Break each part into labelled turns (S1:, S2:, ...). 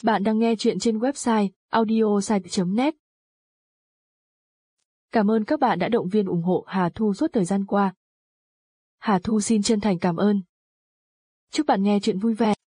S1: Bạn đang nghe chuyện trên website audiosite.net. Cảm ơn các bạn đã động viên ủng hộ Hà Thu suốt thời gian qua. Hà Thu xin chân thành cảm ơn. Chúc bạn nghe chuyện vui vẻ.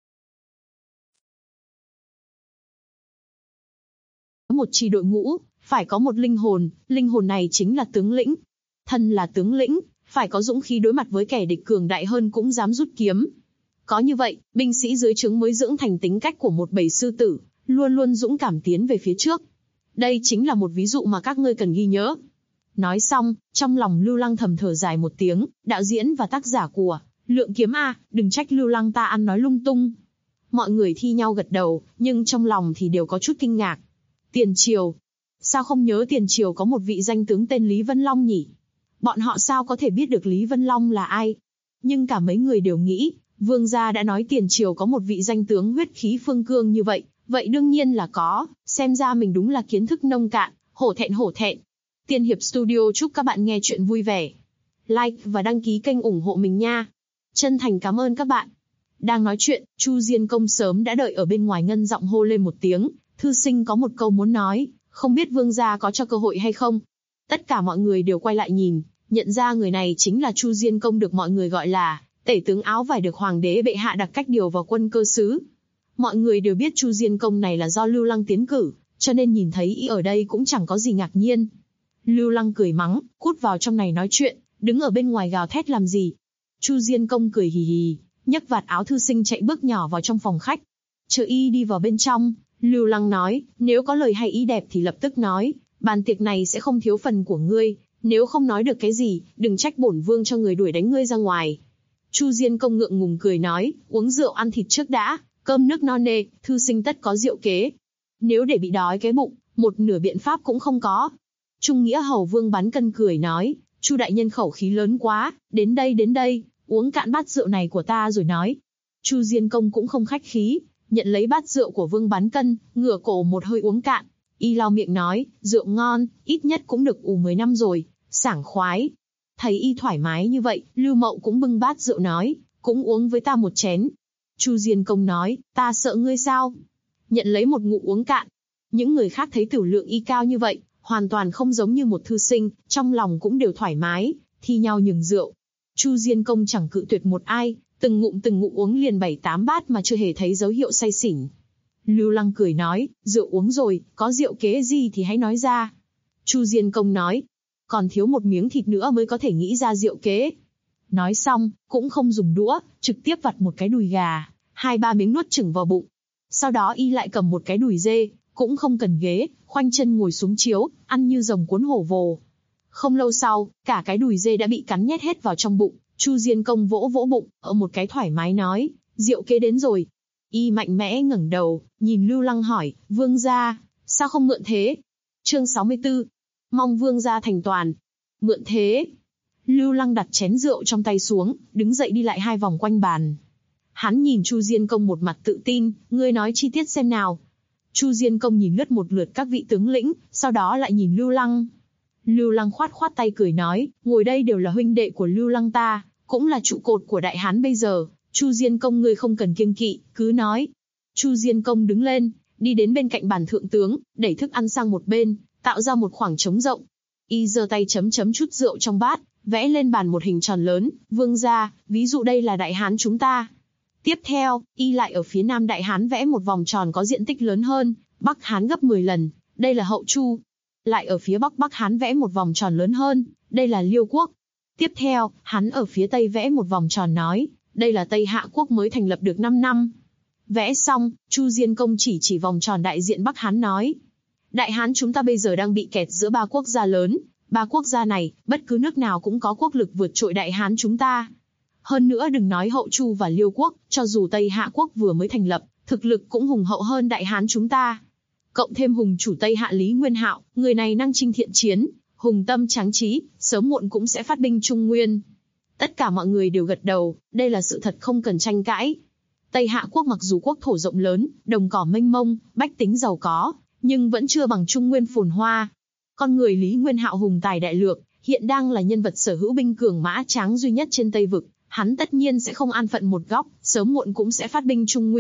S2: Một chi đội ngũ, phải có một linh hồn này chính là tướng lĩnh. Thân là tướng lĩnh, phải có dũng khí đối mặt với kẻ địch cường đại hơn cũng dám rút kiếm. Có như vậy, binh sĩ dưới trướng mới dưỡng thành tính cách của một bầy sư tử, luôn luôn dũng cảm tiến về phía trước. Đây chính là một ví dụ mà các ngươi cần ghi nhớ. Nói xong, trong lòng Lưu Lăng thầm thở dài một tiếng, đạo diễn và tác giả của Lượng Kiếm A, đừng trách Lưu Lăng ta ăn nói lung tung. Mọi người thi nhau gật đầu, nhưng trong lòng thì đều có chút kinh ngạc. Tiền Triều. Sao không nhớ Tiền Triều có một vị danh tướng tên Lý Vân Long nhỉ? Bọn họ sao có thể biết được Lý Vân Long là ai? Nhưng cả mấy người đều nghĩ, Vương gia đã nói Tiền Triều có một vị danh tướng huyết khí phương cương như vậy, vậy đương nhiên là có, xem ra mình đúng là kiến thức nông cạn, hổ thẹn. Tiên Hiệp Studio chúc các bạn nghe chuyện vui vẻ. Like và đăng ký kênh ủng hộ mình nha. Chân thành cảm ơn các bạn. Đang nói chuyện, Chu Diên Công sớm đã đợi ở bên ngoài ngân giọng hô lên một tiếng, thư sinh có một câu muốn nói, không biết vương gia có cho cơ hội hay không. Tất cả mọi người đều quay lại nhìn, nhận ra người này chính là Chu Diên Công được mọi người gọi là tể tướng áo vải được hoàng đế bệ hạ đặc cách điều vào quân cơ sứ. Mọi người đều biết Chu Diên Công này là do Lưu Lăng tiến cử, cho nên nhìn thấy y ở đây cũng chẳng có gì ngạc nhiên. Lưu Lăng cười mắng, cút vào trong này nói chuyện, đứng ở bên ngoài gào thét làm gì. Chu Diên Công cười hì hì, nhấc vạt áo thư sinh chạy bước nhỏ vào trong phòng khách. Chờ y đi vào bên trong, Lưu Lăng nói, nếu có lời hay ý đẹp thì lập tức nói, bàn tiệc này sẽ không thiếu phần của ngươi, nếu không nói được cái gì, đừng trách bổn vương cho người đuổi đánh ngươi ra ngoài. Chu Diên Công ngượng ngùng cười nói, uống rượu ăn thịt trước đã, cơm nước no nê, thư sinh tất có diệu kế. Nếu để bị đói cái bụng, một nửa biện pháp cũng không có. Trung Nghĩa Hầu Vương Bán Cân cười nói, Chu đại nhân khẩu khí lớn quá, đến đây, uống cạn bát rượu này của ta rồi nói. Chu Diên Công cũng không khách khí, nhận lấy bát rượu của Vương Bán Cân, ngửa cổ một hơi uống cạn. Y lau miệng nói, rượu ngon, ít nhất cũng được ủ 10 năm rồi, sảng khoái. Thấy y thoải mái như vậy, Lưu Mậu cũng bưng bát rượu nói, cũng uống với ta một chén. Chu Diên Công nói, ta sợ ngươi sao? Nhận lấy một ngụm uống cạn. Những người khác thấy tiểu lượng y cao như vậy, hoàn toàn không giống như một thư sinh, trong lòng cũng đều thoải mái, thi nhau nhường rượu. Chu Diên Công chẳng cự tuyệt một ai, từng ngụm uống liền 7-8 bát mà chưa hề thấy dấu hiệu say xỉn. Lưu Lăng cười nói, rượu uống rồi, có diệu kế gì thì hãy nói ra. Chu Diên Công nói, còn thiếu một miếng thịt nữa mới có thể nghĩ ra diệu kế. Nói xong, cũng không dùng đũa, trực tiếp vặt một cái đùi gà, 2-3 miếng nuốt chửng vào bụng. Sau đó y lại cầm một cái đùi dê, cũng không cần ghế, khoanh chân ngồi xuống chiếu, ăn như rồng cuốn hổ vồ. Không lâu sau, cả cái đùi dê đã bị cắn nhét hết vào trong bụng. Chu Diên Công vỗ bụng, ở một cái thoải mái nói, diệu kế đến rồi. Y mạnh mẽ ngẩng đầu, nhìn Lưu Lăng hỏi, vương gia, sao không mượn thế? Chương 64, mong vương gia thành toàn. Mượn thế? Lưu Lăng đặt chén rượu trong tay xuống, đứng dậy đi lại 2 vòng quanh bàn. Hắn nhìn Chu Diên Công một mặt tự tin, ngươi nói chi tiết xem nào. Chu Diên Công nhìn lướt một lượt các vị tướng lĩnh, sau đó lại nhìn Lưu Lăng. Lưu Lăng khoát tay cười nói, ngồi đây đều là huynh đệ của Lưu Lăng ta, cũng là trụ cột của Đại Hán bây giờ. Chu Diên Công ngươi không cần kiêng kỵ, cứ nói. Chu Diên Công đứng lên, đi đến bên cạnh bàn thượng tướng, đẩy thức ăn sang một bên, tạo ra một khoảng trống rộng. Y giơ tay chấm chút rượu trong bát, vẽ lên bàn một hình tròn lớn, vương gia, ví dụ đây là Đại Hán chúng ta. Tiếp theo, y lại ở phía nam Đại Hán vẽ một vòng tròn có diện tích lớn hơn, Bắc Hán gấp 10 lần, đây là Hậu Chu. Lại ở phía Bắc Hán vẽ một vòng tròn lớn hơn, đây là Liêu Quốc. Tiếp theo, hắn ở phía Tây vẽ một vòng tròn nói, đây là Tây Hạ Quốc mới thành lập được 5 năm. Vẽ xong, Chu Diên Công chỉ vòng tròn đại diện Bắc Hán nói, Đại Hán chúng ta bây giờ đang bị kẹt giữa 3 quốc gia lớn, 3 quốc gia này, bất cứ nước nào cũng có quốc lực vượt trội Đại Hán chúng ta. Hơn nữa đừng nói Hậu Chu và Liêu Quốc, cho dù Tây Hạ Quốc vừa mới thành lập, thực lực cũng hùng hậu hơn Đại Hán chúng ta. Cộng thêm hùng chủ Tây Hạ Lý Nguyên Hạo, người này năng chinh thiện chiến, hùng tâm tráng trí, sớm muộn cũng sẽ phát binh Trung Nguyên. Tất cả mọi người đều gật đầu, đây là sự thật không cần tranh cãi. Tây Hạ Quốc mặc dù quốc thổ rộng lớn, đồng cỏ mênh mông, bách tính giàu có, nhưng vẫn chưa bằng Trung Nguyên phồn hoa. Con người Lý Nguyên Hạo hùng tài đại lược, hiện đang là nhân vật sở hữu binh cường mã tráng duy nhất trên Tây Vực. Hắn tất nhiên sẽ không an phận một góc, sớm muộn cũng sẽ phát binh Trung Nguyên,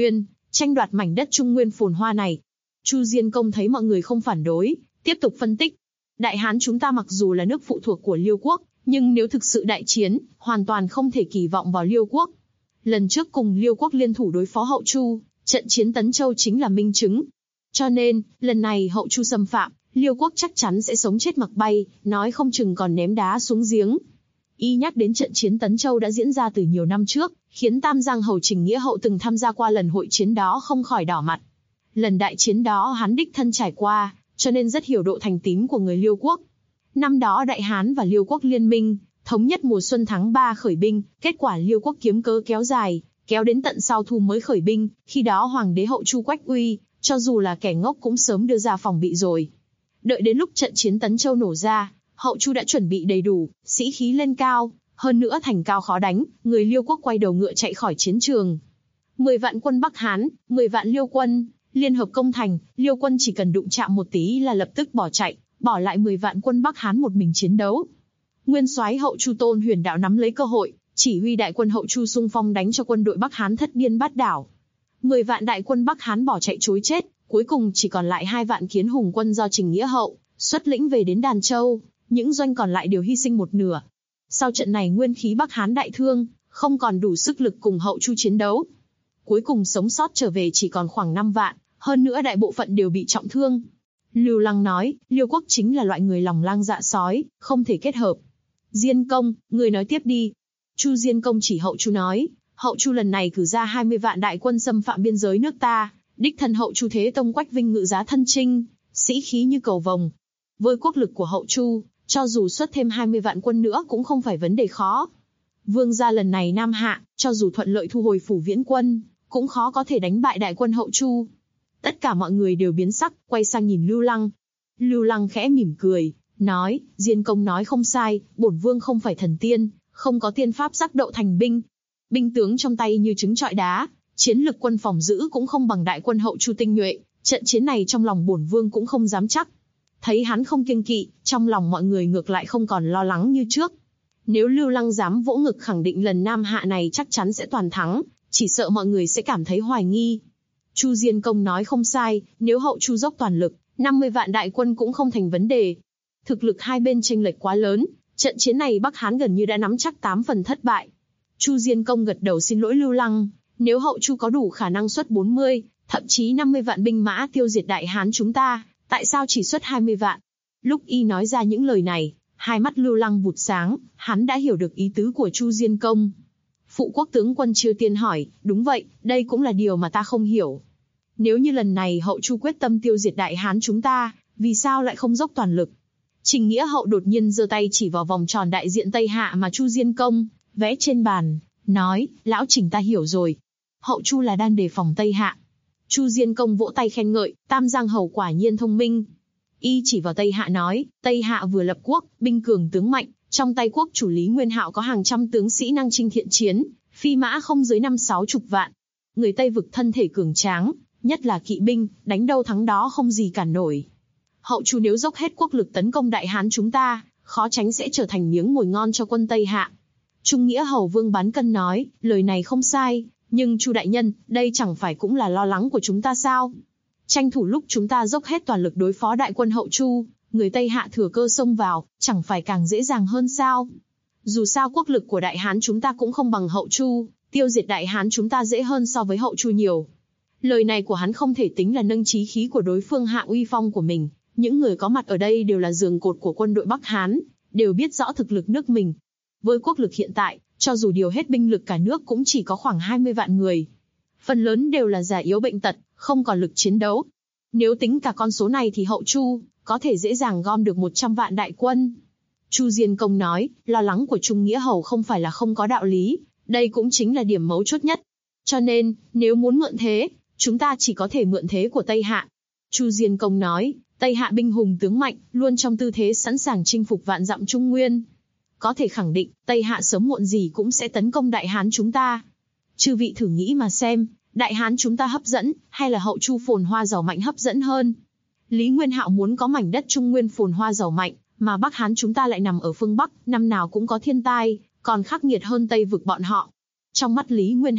S2: tranh đoạt mảnh đất Trung Nguyên phồn hoa này. Chu Diên Công thấy mọi người không phản đối, tiếp tục phân tích. Đại Hán chúng ta mặc dù là nước phụ thuộc của Liêu quốc, nhưng nếu thực sự đại chiến, hoàn toàn không thể kỳ vọng vào Liêu quốc. Lần trước cùng Liêu quốc liên thủ đối phó Hậu Chu, trận chiến Tấn Châu chính là minh chứng. Cho nên, lần này Hậu Chu xâm phạm, Liêu quốc chắc chắn sẽ sống chết mặc bay, nói không chừng còn ném đá xuống giếng. Y nhắc đến trận chiến Tấn Châu đã diễn ra từ nhiều năm trước, khiến Tam Giang Hầu Trình Nghĩa Hậu từng tham gia qua lần hội chiến đó không khỏi đỏ mặt. Lần đại chiến đó hắn đích thân trải qua, cho nên rất hiểu độ thành tín của người Liêu quốc. Năm đó Đại Hán và Liêu quốc liên minh, thống nhất mùa xuân tháng 3 khởi binh, kết quả Liêu quốc kiếm cớ kéo dài, kéo đến tận sau thu mới khởi binh, khi đó Hoàng đế Hậu Chu Quách Uy, cho dù là kẻ ngốc cũng sớm đưa ra phòng bị rồi. Đợi đến lúc trận chiến Tấn Châu nổ ra, Hậu Chu đã chuẩn bị đầy đủ, sĩ khí lên cao, hơn nữa thành cao khó đánh, người Liêu quốc quay đầu ngựa chạy khỏi chiến trường. 10 vạn quân Bắc Hán, 10 vạn Liêu quân, liên hợp công thành, Liêu quân chỉ cần đụng chạm một tí là lập tức bỏ chạy, bỏ lại 10 vạn quân Bắc Hán một mình chiến đấu. Nguyên soái Hậu Chu Tôn Huyền Đạo nắm lấy cơ hội, chỉ huy đại quân Hậu Chu xung phong đánh cho quân đội Bắc Hán thất điên bát đảo. 10 vạn đại quân Bắc Hán bỏ chạy trối chết, cuối cùng chỉ còn lại 2 vạn Kiến Hùng quân do Trình Nghĩa Hậu xuất lĩnh về đến Đàn Châu, những doanh còn lại đều hy sinh một nửa. Sau trận này nguyên khí Bắc Hán đại thương, không còn đủ sức lực cùng Hậu Chu chiến đấu. Cuối cùng sống sót trở về chỉ còn khoảng 5 vạn, hơn nữa đại bộ phận đều bị trọng thương. Lưu Lăng nói, Liêu quốc chính là loại người lòng lang dạ sói, không thể kết hợp. Diên Công, người nói tiếp đi. Chu Diên Công chỉ Hậu Chu nói, Hậu Chu lần này cử ra 20 vạn đại quân xâm phạm biên giới nước ta, đích thân Hậu Chu Thế Tông Quách Vinh ngự giá thân chinh, sĩ khí như cầu vồng. Với quốc lực của Hậu Chu, cho dù xuất thêm 20 vạn quân nữa cũng không phải vấn đề khó. Vương gia lần này Nam Hạ, cho dù thuận lợi thu hồi Phủ Viễn quân, cũng khó có thể đánh bại đại quân Hậu Chu. Tất cả mọi người đều biến sắc, quay sang nhìn Lưu Lăng. Lưu Lăng khẽ mỉm cười, nói, Diên Công nói không sai, bổn vương không phải thần tiên, không có tiên pháp giác đậu thành binh. Binh tướng trong tay như trứng trọi đá, chiến lực quân phòng giữ cũng không bằng đại quân Hậu Chu tinh nhuệ, trận chiến này trong lòng bổn vương cũng không dám chắc. Thấy hắn không kiêng kỵ, trong lòng mọi người ngược lại không còn lo lắng như trước. Nếu Lưu Lăng dám vỗ ngực khẳng định lần Nam Hạ này chắc chắn sẽ toàn thắng, chỉ sợ mọi người sẽ cảm thấy hoài nghi. Chu Diên Công nói không sai, nếu Hậu Chu dốc toàn lực, 50 vạn đại quân cũng không thành vấn đề. Thực lực hai bên chênh lệch quá lớn, trận chiến này Bắc Hán gần như đã nắm chắc 8 phần thất bại. Chu Diên Công gật đầu xin lỗi Lưu Lăng, nếu Hậu Chu có đủ khả năng xuất 40, thậm chí 50 vạn binh mã tiêu diệt Đại Hán chúng ta, tại sao chỉ xuất 20 vạn? Lúc y nói ra những lời này, hai mắt Lưu Lăng vụt sáng, hắn đã hiểu được ý tứ của Chu Diên Công. Phụ quốc tướng quân Chiêu Tiên hỏi, đúng vậy, đây cũng là điều mà ta không hiểu. Nếu như lần này Hậu Chu quyết tâm tiêu diệt Đại Hán chúng ta, vì sao lại không dốc toàn lực? Trình Nghĩa Hậu đột nhiên giơ tay chỉ vào vòng tròn đại diện Tây Hạ mà Chu Diên Công vẽ trên bàn, nói, lão Trình ta hiểu rồi. Hậu Chu là đang đề phòng Tây Hạ. Chu Diên Công vỗ tay khen ngợi, Tam Giang Hầu quả nhiên thông minh. Y chỉ vào Tây Hạ nói, Tây Hạ vừa lập quốc, binh cường tướng mạnh, trong tay quốc chủ Lý Nguyên Hạo có hàng trăm tướng sĩ năng chinh thiện chiến, phi mã không dưới 50-60 vạn. Người Tây vực thân thể cường tráng, nhất là kỵ binh, đánh đâu thắng đó không gì cản nổi. Hậu Chu nếu dốc hết quốc lực tấn công Đại Hán chúng ta, khó tránh sẽ trở thành miếng mồi ngon cho quân Tây Hạ. Trung Nghĩa Hầu Vương Bán Cân nói, lời này không sai, nhưng Chu đại nhân, đây chẳng phải cũng là lo lắng của chúng ta sao? Tranh thủ lúc chúng ta dốc hết toàn lực đối phó đại quân Hậu Chu, người Tây Hạ thừa cơ xông vào, chẳng phải càng dễ dàng hơn sao? Dù sao quốc lực của Đại Hán chúng ta cũng không bằng Hậu Chu, tiêu diệt Đại Hán chúng ta dễ hơn so với Hậu Chu nhiều. Lời này của hắn không thể tính là nâng chí khí của đối phương hạ uy phong của mình. Những người có mặt ở đây đều là giường cột của quân đội Bắc Hán, đều biết rõ thực lực nước mình. Với quốc lực hiện tại, cho dù điều hết binh lực cả nước cũng chỉ có khoảng 20 vạn người. Phần lớn đều là già yếu bệnh tật, không còn lực chiến đấu. Nếu tính cả con số này thì Hậu Chu có thể dễ dàng gom được 100 vạn đại quân. Chu Diên Công nói, lo lắng của Trung Nghĩa Hầu không phải là không có đạo lý, đây cũng chính là điểm mấu chốt nhất. Cho nên, nếu muốn mượn thế, chúng ta chỉ có thể mượn thế của Tây Hạ. Chu Diên Công nói, Tây Hạ binh hùng tướng mạnh, luôn trong tư thế sẵn sàng chinh phục vạn dặm Trung Nguyên. Có thể khẳng định, Tây Hạ sớm muộn gì cũng sẽ tấn công Đại Hán chúng ta. Chư vị thử nghĩ mà xem, Đại Hán chúng ta hấp dẫn, hay là Hậu Chu phồn hoa giàu mạnh hấp dẫn hơn? Lý Nguyên Hạo muốn có mảnh đất Trung Nguyên phồn hoa giàu mạnh, mà Bắc Hán chúng ta lại nằm ở phương Bắc, năm nào cũng có thiên tai, còn khắc nghiệt hơn Tây vực bọn họ. Trong mắt Lý Nguyên Hạo,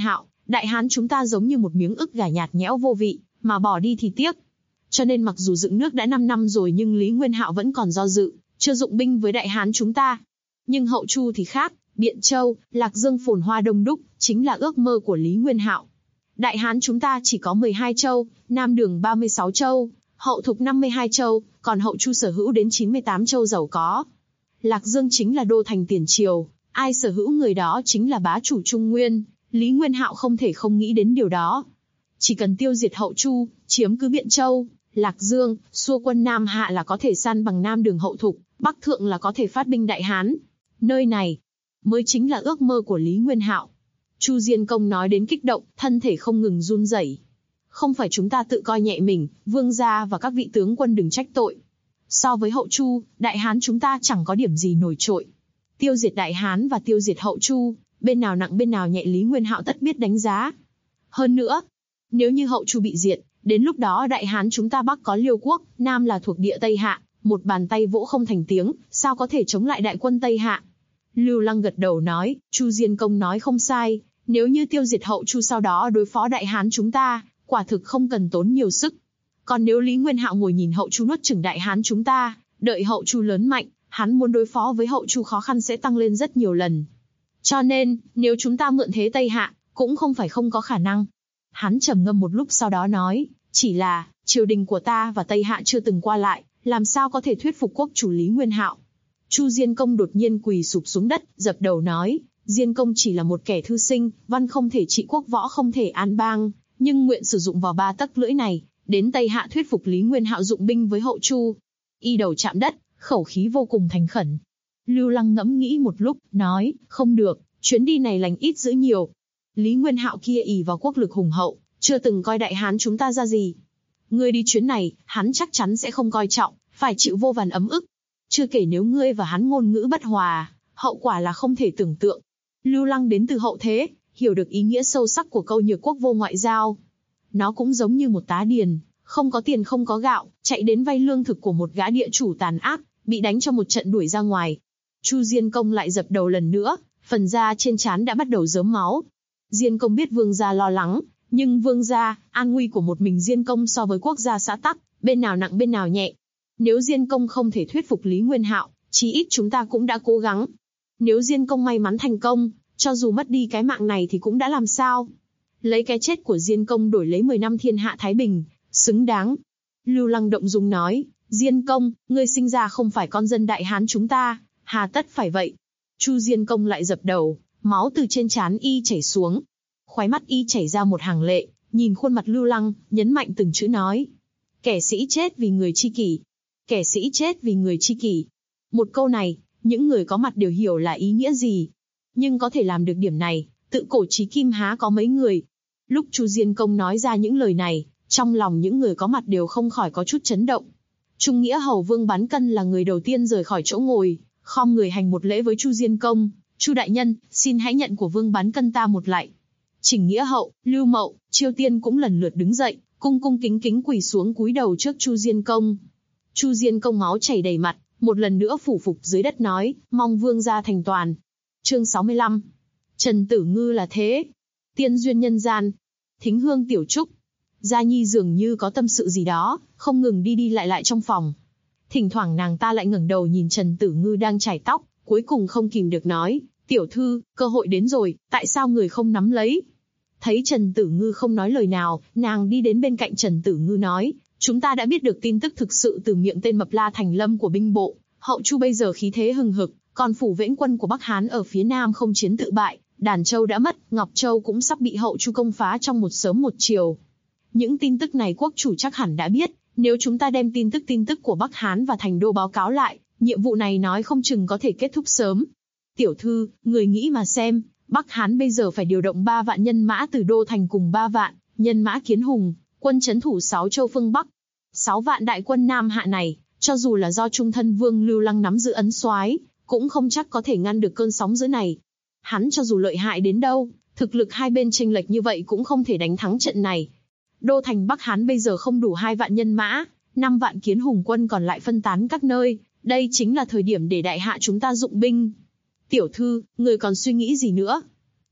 S2: Đại Hán chúng ta giống như một miếng ức gà nhạt nhẽo vô vị, mà bỏ đi thì tiếc. Cho nên mặc dù dựng nước đã 5 năm rồi nhưng Lý Nguyên Hạo vẫn còn do dự, chưa dụng binh với Đại Hán chúng ta. Nhưng Hậu Chu thì khác, Biện Châu, Lạc Dương phồn hoa đông đúc, chính là ước mơ của Lý Nguyên Hạo. Đại Hán chúng ta chỉ có 12 châu, Nam Đường 36 châu, Hậu Thục 52 châu, còn Hậu Chu sở hữu đến 98 châu giàu có. Lạc Dương chính là đô thành tiền triều, ai sở hữu người đó chính là bá chủ Trung Nguyên, Lý Nguyên Hạo không thể không nghĩ đến điều đó. Chỉ cần tiêu diệt Hậu Chu, chiếm cứ Biện Châu, Lạc Dương, xua quân Nam Hạ là có thể san bằng Nam Đường Hậu Thục, Bắc Thượng là có thể phát binh Đại Hán. Nơi này mới chính là ước mơ của Lý Nguyên Hạo. Chu Diên Công nói đến kích động, thân thể không ngừng run rẩy. Không phải chúng ta tự coi nhẹ mình, vương gia và các vị tướng quân đừng trách tội. So với Hậu Chu, Đại Hán chúng ta chẳng có điểm gì nổi trội. Tiêu diệt Đại Hán và tiêu diệt Hậu Chu, bên nào nặng bên nào nhẹ Lý Nguyên Hạo tất biết đánh giá. Hơn nữa, nếu như Hậu Chu bị diệt, đến lúc đó Đại Hán chúng ta Bắc có Liêu Quốc, Nam là thuộc địa Tây Hạ, một bàn tay vỗ không thành tiếng, sao có thể chống lại đại quân Tây Hạ? Lưu Lăng gật đầu nói, Chu Diên Công nói không sai, nếu như tiêu diệt Hậu Chu sau đó đối phó Đại Hán chúng ta, quả thực không cần tốn nhiều sức. Còn nếu Lý Nguyên Hạo ngồi nhìn Hậu Chu nuốt chửng Đại Hán chúng ta, đợi Hậu Chu lớn mạnh, hắn muốn đối phó với Hậu Chu khó khăn sẽ tăng lên rất nhiều lần. Cho nên, nếu chúng ta mượn thế Tây Hạ, cũng không phải không có khả năng. Hắn trầm ngâm một lúc sau đó nói, chỉ là, triều đình của ta và Tây Hạ chưa từng qua lại, làm sao có thể thuyết phục quốc chủ Lý Nguyên Hạo. Chu Diên Công đột nhiên quỳ sụp xuống đất, dập đầu nói, Diên Công chỉ là một kẻ thư sinh, văn không thể trị quốc võ không thể an bang, nhưng nguyện sử dụng vào 3 tấc lưỡi này, đến Tây Hạ thuyết phục Lý Nguyên Hạo dụng binh với Hậu Chu. Y đầu chạm đất, khẩu khí vô cùng thành khẩn. Lưu Lăng ngẫm nghĩ một lúc, nói, không được, chuyến đi này lành ít dữ nhiều. Lý Nguyên Hạo kia ỷ vào quốc lực hùng hậu, chưa từng coi Đại Hán chúng ta ra gì. Ngươi đi chuyến này, hắn chắc chắn sẽ không coi trọng, phải chịu vô vàn ấm ức. Chưa kể nếu ngươi và hắn ngôn ngữ bất hòa, hậu quả là không thể tưởng tượng. Lưu Lăng đến từ hậu thế, hiểu được ý nghĩa sâu sắc của câu nhược quốc vô ngoại giao. Nó cũng giống như một tá điền, không có tiền không có gạo, chạy đến vay lương thực của một gã địa chủ tàn ác, bị đánh cho một trận đuổi ra ngoài. Chu Diên Công lại dập đầu lần nữa, phần da trên trán đã bắt đầu rớm máu. Diên Công biết vương gia lo lắng, nhưng vương gia, an nguy của một mình Diên Công so với quốc gia xã tắc, bên nào nặng bên nào nhẹ. Nếu Diên Công không thể thuyết phục Lý Nguyên Hạo, chí ít chúng ta cũng đã cố gắng. Nếu Diên Công may mắn thành công, cho dù mất đi cái mạng này thì cũng đã làm sao. Lấy cái chết của Diên Công đổi lấy 10 năm thiên hạ thái bình, xứng đáng. Lưu Lăng động dung nói, Diên Công, ngươi sinh ra không phải con dân Đại Hán chúng ta, hà tất phải vậy. Chu Diên Công lại dập đầu, máu từ trên trán y chảy xuống. Khóe mắt y chảy ra một hàng lệ, nhìn khuôn mặt Lưu Lăng, nhấn mạnh từng chữ nói. Kẻ sĩ chết vì người chi kỷ. Kẻ sĩ chết vì người chi kỷ. Một câu này, những người có mặt đều hiểu là ý nghĩa gì. Nhưng có thể làm được điểm này, tự cổ chí kim há có mấy người. Lúc Chu Diên Công nói ra những lời này, trong lòng những người có mặt đều không khỏi có chút chấn động. Trung nghĩa hầu Vương Bán Cân là người đầu tiên rời khỏi chỗ ngồi, khom người hành một lễ với Chu Diên Công. Chu đại nhân, xin hãy nhận của Vương Bán Cân ta một lạy. Chỉnh Nghĩa Hậu, Lưu Mậu, Chiêu Tiên cũng lần lượt đứng dậy, cung cung kính kính quỳ xuống cúi đầu trước Chu Diên Công. Chu Diên Công máu chảy đầy mặt, một lần nữa phủ phục dưới đất nói, mong vương gia thành toàn. Chương 65. Trần Tử Ngư là thế. Tiên duyên nhân gian. Thính hương tiểu trúc. Gia Nhi dường như có tâm sự gì đó, không ngừng đi đi lại trong phòng. Thỉnh thoảng nàng ta lại ngẩng đầu nhìn Trần Tử Ngư đang chải tóc, cuối cùng không kìm được nói, tiểu thư, cơ hội đến rồi, tại sao người không nắm lấy? Thấy Trần Tử Ngư không nói lời nào, nàng đi đến bên cạnh Trần Tử Ngư nói, chúng ta đã biết được tin tức thực sự từ miệng tên Mập La Thành Lâm của binh bộ, Hậu Chu bây giờ khí thế hừng hực, còn phủ Viễn quân của Bắc Hán ở phía nam không chiến tự bại, Đàn Châu đã mất, Ngọc Châu cũng sắp bị Hậu Chu công phá trong một sớm một chiều. Những tin tức này quốc chủ chắc hẳn đã biết, nếu chúng ta đem tin tức của Bắc Hán và Thành Đô báo cáo lại, nhiệm vụ này nói không chừng có thể kết thúc sớm. Tiểu thư, người nghĩ mà xem, Bắc Hán bây giờ phải điều động 3 vạn nhân mã từ Đô Thành cùng 3 vạn nhân mã Kiến Hùng, quân trấn thủ 6 châu phương Bắc. 6 vạn đại quân Nam Hạ này, cho dù là do trung thân Vương Lưu Lăng nắm giữ ấn soái, cũng không chắc có thể ngăn được cơn sóng dữ này. Hắn cho dù lợi hại đến đâu, thực lực hai bên chênh lệch như vậy cũng không thể đánh thắng trận này. Đô thành Bắc Hán bây giờ không đủ 2 vạn nhân mã, 5 vạn Kiến Hùng quân còn lại phân tán các nơi, đây chính là thời điểm để đại hạ chúng ta dụng binh. Tiểu thư, người còn suy nghĩ gì nữa?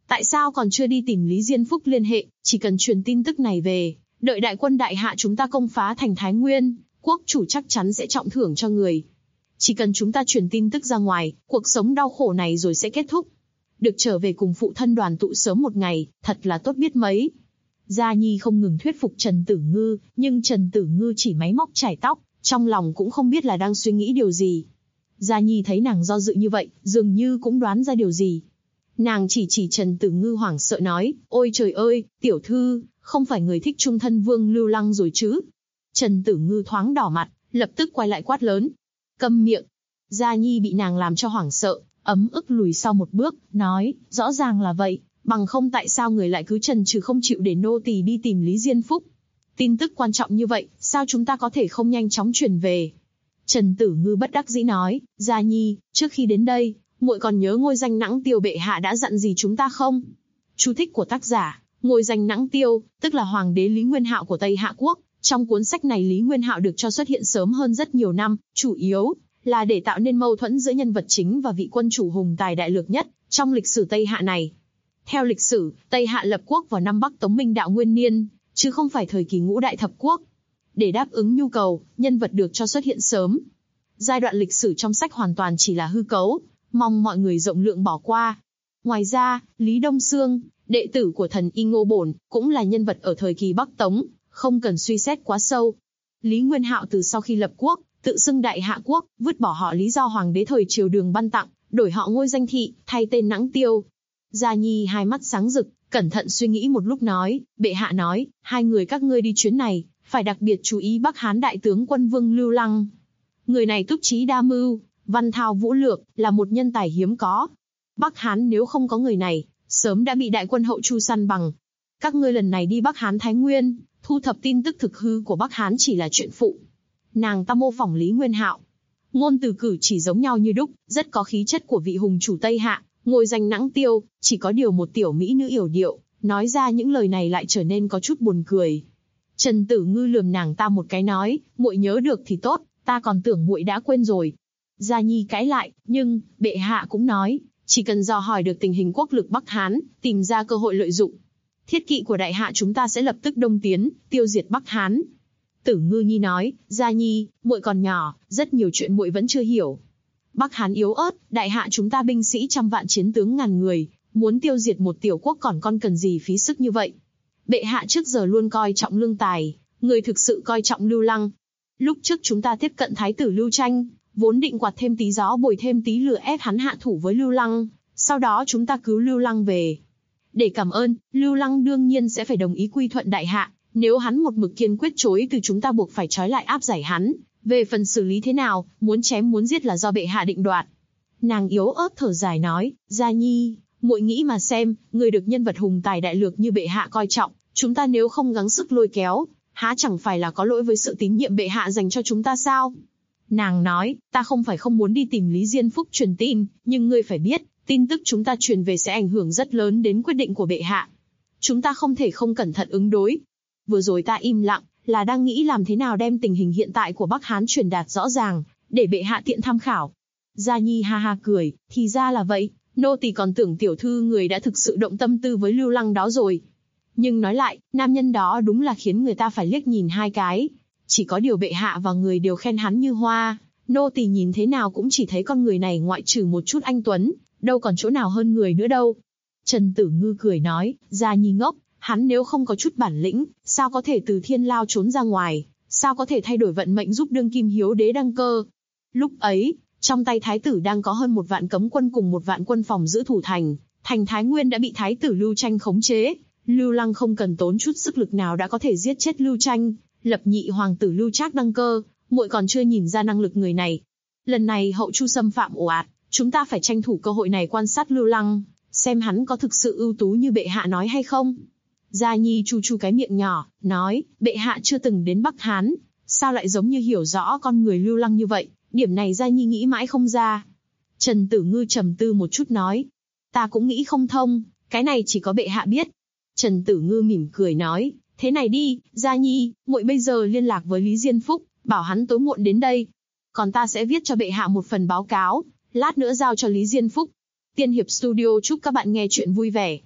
S2: Tại sao còn chưa đi tìm Lý Diên Phúc liên hệ, chỉ cần truyền tin tức này về, đợi đại quân đại hạ chúng ta công phá thành Thái Nguyên, quốc chủ chắc chắn sẽ trọng thưởng cho người. Chỉ cần chúng ta truyền tin tức ra ngoài, cuộc sống đau khổ này rồi sẽ kết thúc. Được trở về cùng phụ thân đoàn tụ sớm một ngày, thật là tốt biết mấy. Gia Nhi không ngừng thuyết phục Trần Tử Ngư, nhưng Trần Tử Ngư chỉ máy móc chải tóc, trong lòng cũng không biết là đang suy nghĩ điều gì. Gia Nhi thấy nàng do dự như vậy, dường như cũng đoán ra điều gì. Nàng chỉ Trần Tử Ngư hoảng sợ nói, ôi trời ơi, tiểu thư, không phải người thích trung thân Vương Lưu Lăng rồi chứ? Trần Tử Ngư thoáng đỏ mặt, lập tức quay lại quát lớn. Câm miệng. Gia Nhi bị nàng làm cho hoảng sợ, ấm ức lùi sau một bước, nói, rõ ràng là vậy, bằng không tại sao người lại cứ chần chừ không chịu để nô tỳ đi tìm Lý Diên Phúc? Tin tức quan trọng như vậy, sao chúng ta có thể không nhanh chóng truyền về? Trần Tử Ngư bất đắc dĩ nói, Gia Nhi, trước khi đến đây, muội còn nhớ ngôi danh Nãng Tiêu bệ hạ đã dặn gì chúng ta không? Chú thích của tác giả, ngôi danh Nãng Tiêu, tức là hoàng đế Lý Nguyên Hạo của Tây Hạ Quốc. Trong cuốn sách này Lý Nguyên Hạo được cho xuất hiện sớm hơn rất nhiều năm, chủ yếu là để tạo nên mâu thuẫn giữa nhân vật chính và vị quân chủ hùng tài đại lược nhất trong lịch sử Tây Hạ này. Theo lịch sử, Tây Hạ lập quốc vào năm Bắc Tống Minh Đạo Nguyên Niên, chứ không phải thời kỳ Ngũ Đại Thập Quốc. Để đáp ứng nhu cầu, nhân vật được cho xuất hiện sớm. Giai đoạn lịch sử trong sách hoàn toàn chỉ là hư cấu, mong mọi người rộng lượng bỏ qua. Ngoài ra, Lý Đông Xương, đệ tử của thần Y Ngô Bổn, cũng là nhân vật ở thời kỳ Bắc Tống, không cần suy xét quá sâu. Lý Nguyên Hạo từ sau khi lập quốc, tự xưng Đại Hạ Quốc, vứt bỏ họ Lý do hoàng đế thời triều Đường ban tặng, đổi họ ngôi danh Thị, thay tên Nãng Tiêu. Gia Nhi hai mắt sáng rực, cẩn thận suy nghĩ một lúc nói, bệ hạ nói, hai người các ngươi đi chuyến này, phải đặc biệt chú ý Bắc Hán đại tướng quân Vương Lưu Lăng. Người này túc trí đa mưu, văn thao vũ lược, là một nhân tài hiếm có. Bắc Hán nếu không có người này, sớm đã bị đại quân Hậu Chu săn bằng. Các ngươi lần này đi Bắc Hán Thái Nguyên, thu thập tin tức thực hư của Bắc Hán chỉ là chuyện phụ. Nàng ta mô phỏng Lý Nguyên Hạo, ngôn từ cử chỉ giống nhau như đúc, rất có khí chất của vị hùng chủ Tây Hạ, ngôi danh Nãng Tiêu, chỉ có điều một tiểu mỹ nữ yểu điệu, nói ra những lời này lại trở nên có chút buồn cười. Trần Tử Ngư lườm nàng ta một cái nói, muội nhớ được thì tốt, ta còn tưởng muội đã quên rồi. Gia Nhi cãi lại, nhưng bệ hạ cũng nói, chỉ cần dò hỏi được tình hình quốc lực Bắc Hán, tìm ra cơ hội lợi dụng, thiết kỵ của đại hạ chúng ta sẽ lập tức đông tiến, tiêu diệt Bắc Hán. Tử Ngư Nhi nói, Gia Nhi, muội còn nhỏ, rất nhiều chuyện muội vẫn chưa hiểu. Bắc Hán yếu ớt, đại hạ chúng ta binh sĩ trăm vạn chiến tướng ngàn người, muốn tiêu diệt một tiểu quốc còn cần gì phí sức như vậy. Bệ hạ trước giờ luôn coi trọng lương tài, người thực sự coi trọng Lưu Lăng. Lúc trước chúng ta tiếp cận thái tử Lưu Tranh, vốn định quạt thêm tí gió bồi thêm tí lửa ép hắn hạ thủ với Lưu Lăng, sau đó chúng ta cứu Lưu Lăng về. Để cảm ơn, Lưu Lăng đương nhiên sẽ phải đồng ý quy thuận đại hạ, nếu hắn một mực kiên quyết chối từ chúng ta buộc phải trói lại áp giải hắn. Về phần xử lý thế nào, muốn chém muốn giết là do bệ hạ định đoạt. Nàng yếu ớt thở dài nói, Gia Nhi, muội nghĩ mà xem, người được nhân vật hùng tài đại lược như bệ hạ coi trọng, chúng ta nếu không gắng sức lôi kéo, há chẳng phải là có lỗi với sự tín nhiệm bệ hạ dành cho chúng ta sao? Nàng nói, ta không phải không muốn đi tìm Lý Diên Phúc truyền tin, nhưng ngươi phải biết, tin tức chúng ta truyền về sẽ ảnh hưởng rất lớn đến quyết định của bệ hạ. Chúng ta không thể không cẩn thận ứng đối. Vừa rồi ta im lặng, là đang nghĩ làm thế nào đem tình hình hiện tại của Bắc Hán truyền đạt rõ ràng, để bệ hạ tiện tham khảo. Gia Nhi ha ha cười, thì ra là vậy, nô tỳ còn tưởng tiểu thư người đã thực sự động tâm tư với Lưu Lăng đó rồi. Nhưng nói lại, nam nhân đó đúng là khiến người ta phải liếc nhìn hai cái. Chỉ có điều bệ hạ và người đều khen hắn như hoa, nô tỳ nhìn thế nào cũng chỉ thấy con người này ngoại trừ một chút anh tuấn, đâu còn chỗ nào hơn người nữa đâu. Trần Tử Ngư cười nói, Gia Nhi ngốc, hắn nếu không có chút bản lĩnh, sao có thể từ thiên lao trốn ra ngoài, sao có thể thay đổi vận mệnh giúp đương kim hiếu đế đăng cơ. Lúc ấy, trong tay thái tử đang có hơn 1 vạn cấm quân cùng 1 vạn quân phòng giữ thủ thành, thành Thái Nguyên đã bị thái tử Lưu Tranh khống chế. Lưu Lăng không cần tốn chút sức lực nào đã có thể giết chết Lưu Tranh, lập nhị hoàng tử Lưu Trác đăng cơ, muội còn chưa nhìn ra năng lực người này. Lần này Hậu Chu xâm phạm ồ ạt, chúng ta phải tranh thủ cơ hội này quan sát Lưu Lăng, xem hắn có thực sự ưu tú như bệ hạ nói hay không. Gia Nhi chu chu cái miệng nhỏ, nói, bệ hạ chưa từng đến Bắc Hán, sao lại giống như hiểu rõ con người Lưu Lăng như vậy, điểm này Gia Nhi nghĩ mãi không ra. Trần Tử Ngư trầm tư một chút nói, ta cũng nghĩ không thông, cái này chỉ có bệ hạ biết. Trần Tử Ngư mỉm cười nói, thế này đi, Gia Nhi, muội bây giờ liên lạc với Lý Diên Phúc, bảo hắn tối muộn đến đây. Còn ta sẽ viết cho bệ hạ một phần báo cáo, lát nữa giao cho Lý Diên Phúc. Tiên Hiệp Studio chúc các bạn nghe chuyện vui vẻ.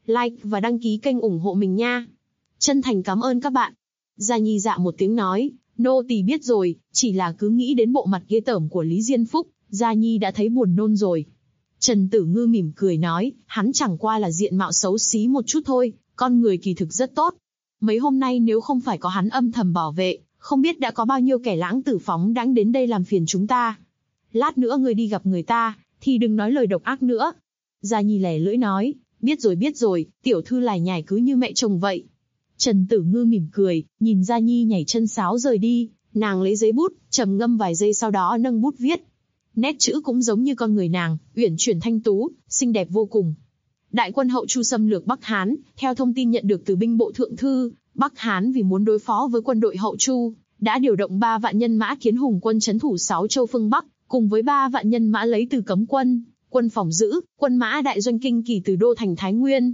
S2: like và đăng ký kênh ủng hộ mình nha. Chân thành cảm ơn các bạn. Gia Nhi dạ một tiếng nói, nô tỳ biết rồi, chỉ là cứ nghĩ đến bộ mặt ghê tởm của Lý Diên Phúc, Gia Nhi đã thấy buồn nôn rồi. Trần Tử Ngư mỉm cười nói, hắn chẳng qua là diện mạo xấu xí một chút thôi, con người kỳ thực rất tốt. Mấy hôm nay nếu không phải có hắn âm thầm bảo vệ, không biết đã có bao nhiêu kẻ lãng tử phóng đãng đến đây làm phiền chúng ta. Lát nữa ngươi đi gặp người ta, thì đừng nói lời độc ác nữa. Gia Nhi lè lưỡi nói, biết rồi, tiểu thư lải nhải cứ như mẹ chồng vậy. Trần Tử Ngư mỉm cười, nhìn Gia Nhi nhảy chân sáo rời đi, nàng lấy giấy bút, trầm ngâm vài giây sau đó nâng bút viết. Nét chữ cũng giống như con người nàng, uyển chuyển thanh tú, xinh đẹp vô cùng. Đại quân Hậu Chu xâm lược Bắc Hán, theo thông tin nhận được từ binh bộ thượng thư, Bắc Hán vì muốn đối phó với quân đội Hậu Chu, đã điều động 3 vạn nhân mã Kiến Hùng quân trấn thủ 6 châu phương Bắc, cùng với 3 vạn nhân mã lấy từ Cấm quân, quân phòng giữ, quân mã đại doanh kinh kỳ từ đô thành Thái Nguyên.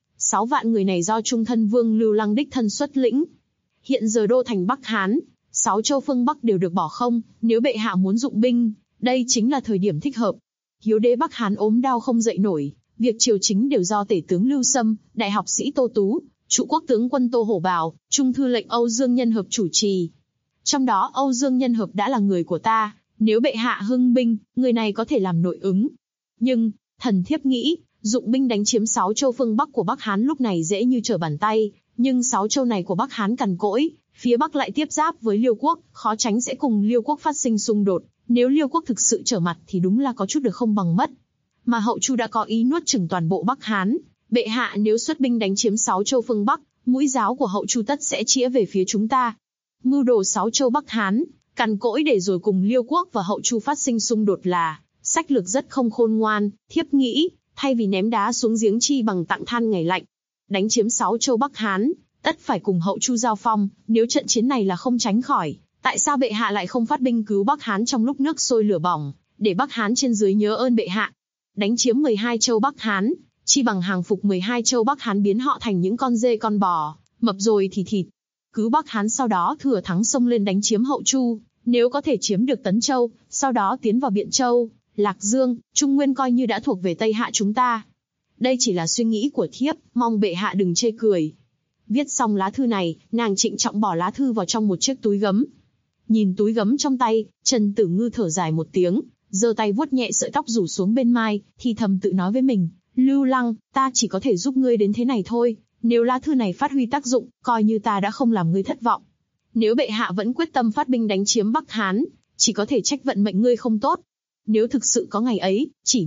S2: 6 vạn người này do Trung thân Vương Lưu Lăng đích thân xuất lĩnh. Hiện giờ đô thành Bắc Hán, 6 châu phương Bắc đều được bỏ không, nếu bệ hạ muốn dụng binh, đây chính là thời điểm thích hợp. Hiếu đế Bắc Hán ốm đau không dậy nổi, việc triều chính đều do tể tướng Lưu Sâm, đại học sĩ Tô Tú, trụ quốc tướng quân Tô Hổ Bảo, trung thư lệnh Âu Dương Nhân Hợp chủ trì. Trong đó Âu Dương Nhân Hợp đã là người của ta, nếu bệ hạ hưng binh, người này có thể làm nội ứng. Nhưng, thần thiếp nghĩ, dụng binh đánh chiếm 6 châu phương Bắc của Bắc Hán lúc này dễ như trở bàn tay, nhưng 6 châu này của Bắc Hán cằn cỗi, phía Bắc lại tiếp giáp với Liêu quốc, khó tránh sẽ cùng Liêu quốc phát sinh xung đột. Nếu Liêu quốc thực sự trở mặt thì đúng là có chút được không bằng mất. Mà Hậu Chu đã có ý nuốt chửng toàn bộ Bắc Hán, bệ hạ nếu xuất binh đánh chiếm 6 châu phương Bắc, mũi giáo của Hậu Chu tất sẽ chĩa về phía chúng ta. Mưu đồ 6 châu Bắc Hán, cằn cỗi để rồi cùng Liêu quốc và Hậu Chu phát sinh xung đột là sách lược rất không khôn ngoan. Thiếp nghĩ, thay vì ném đá xuống giếng chi bằng tặng than ngày lạnh. Đánh chiếm 6 châu Bắc Hán, tất phải cùng Hậu Chu giao phong, nếu trận chiến này là không tránh khỏi, tại sao bệ hạ lại không phát binh cứu Bắc Hán trong lúc nước sôi lửa bỏng, để Bắc Hán trên dưới nhớ ơn bệ hạ? Đánh chiếm 12 châu Bắc Hán, chi bằng hàng phục 12 châu Bắc Hán biến họ thành những con dê con bò, mập rồi thì thịt. Cứu Bắc Hán sau đó thừa thắng xông lên đánh chiếm Hậu Chu, nếu có thể chiếm được Tấn Châu, sau đó tiến vào Biện Châu, Lạc Dương, Trung Nguyên coi như đã thuộc về Tây Hạ chúng ta. Đây chỉ là suy nghĩ của thiếp, mong bệ hạ đừng chê cười. Viết xong lá thư này, nàng trịnh trọng bỏ lá thư vào trong một chiếc túi gấm. Nhìn túi gấm trong tay, Trần Tử Ngư thở dài một tiếng, giơ tay vuốt nhẹ sợi tóc rủ xuống bên mai, thì thầm tự nói với mình, Lưu Lăng, ta chỉ có thể giúp ngươi đến thế này thôi, nếu lá thư này phát huy tác dụng, coi như ta đã không làm ngươi thất vọng. Nếu bệ hạ vẫn quyết tâm phát binh đánh chiếm Bắc Hán, chỉ có thể trách vận mệnh ngươi không tốt. Nếu thực sự có ngày ấy, chỉ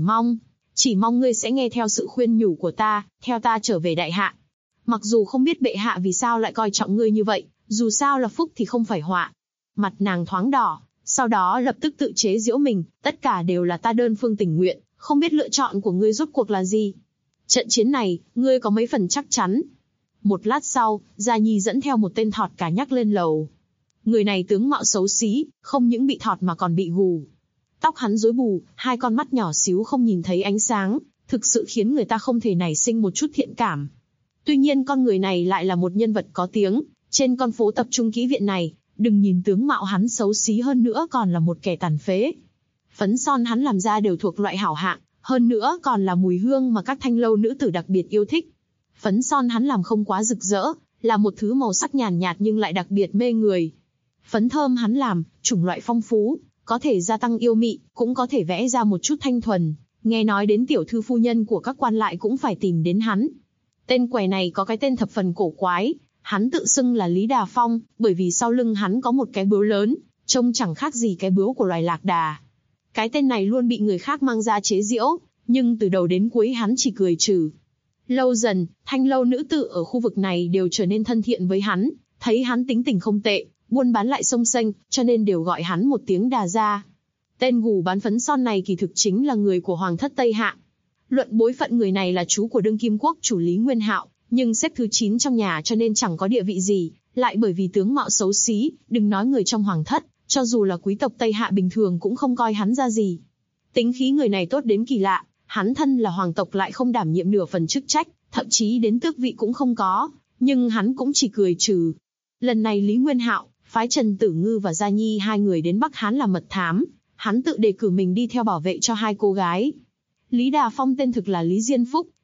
S2: mong ngươi sẽ nghe theo sự khuyên nhủ của ta, theo ta trở về đại hạ. Mặc dù không biết bệ hạ vì sao lại coi trọng ngươi như vậy, dù sao là phúc thì không phải họa. Mặt nàng thoáng đỏ, sau đó lập tức tự chế giễu mình, tất cả đều là ta đơn phương tình nguyện, không biết lựa chọn của ngươi rốt cuộc là gì. Trận chiến này, ngươi có mấy phần chắc chắn? Một lát sau, Gia Nhi dẫn theo một tên thọt cả nhắc lên lầu. Người này tướng mạo xấu xí, không những bị thọt mà còn bị gù. Tóc hắn rối bù, hai con mắt nhỏ xíu không nhìn thấy ánh sáng, thực sự khiến người ta không thể nảy sinh một chút thiện cảm. Tuy nhiên con người này lại là một nhân vật có tiếng, trên con phố tập trung kỹ viện này, đừng nhìn tướng mạo hắn xấu xí hơn nữa còn là một kẻ tàn phế. Phấn son hắn làm ra đều thuộc loại hảo hạng, hơn nữa còn là mùi hương mà các thanh lâu nữ tử đặc biệt yêu thích. Phấn son hắn làm không quá rực rỡ, là một thứ màu sắc nhàn nhạt nhưng lại đặc biệt mê người. Phấn thơm hắn làm, chủng loại phong phú, có thể gia tăng yêu mị, cũng có thể vẽ ra một chút thanh thuần. Nghe nói đến tiểu thư phu nhân của các quan lại cũng phải tìm đến hắn. Tên quẻ này có cái tên thập phần cổ quái, hắn tự xưng là Lý Đà Phong, bởi vì sau lưng hắn có một cái bướu lớn, trông chẳng khác gì cái bướu của loài lạc đà. Cái tên này luôn bị người khác mang ra chế giễu, nhưng từ đầu đến cuối hắn chỉ cười trừ. Lâu dần, thanh lâu nữ tử ở khu vực này đều trở nên thân thiện với hắn, thấy hắn tính tình không tệ, buôn bán lại xông xênh, cho nên đều gọi hắn một tiếng Đà gia. Tên gù bán phấn son này kỳ thực chính là người của Hoàng thất Tây Hạ. Luận bối phận người này là chú của đương kim quốc chủ Lý Nguyên Hạo, nhưng xếp thứ 9 trong nhà cho nên chẳng có địa vị gì, lại bởi vì tướng mạo xấu xí, đừng nói người trong Hoàng thất, cho dù là quý tộc Tây Hạ bình thường cũng không coi hắn ra gì. Tính khí người này tốt đến kỳ lạ, hắn thân là hoàng tộc lại không đảm nhiệm nửa phần chức trách, thậm chí đến tước vị cũng không có, nhưng hắn cũng chỉ cười trừ. Lần này Lý Nguyên Hạo phái Trần Tử Ngư và Gia Nhi hai người đến Bắc Hán làm mật thám, hắn tự đề cử mình đi theo bảo vệ cho hai cô gái. Lý Đà Phong tên thực là Lý Diên Phúc,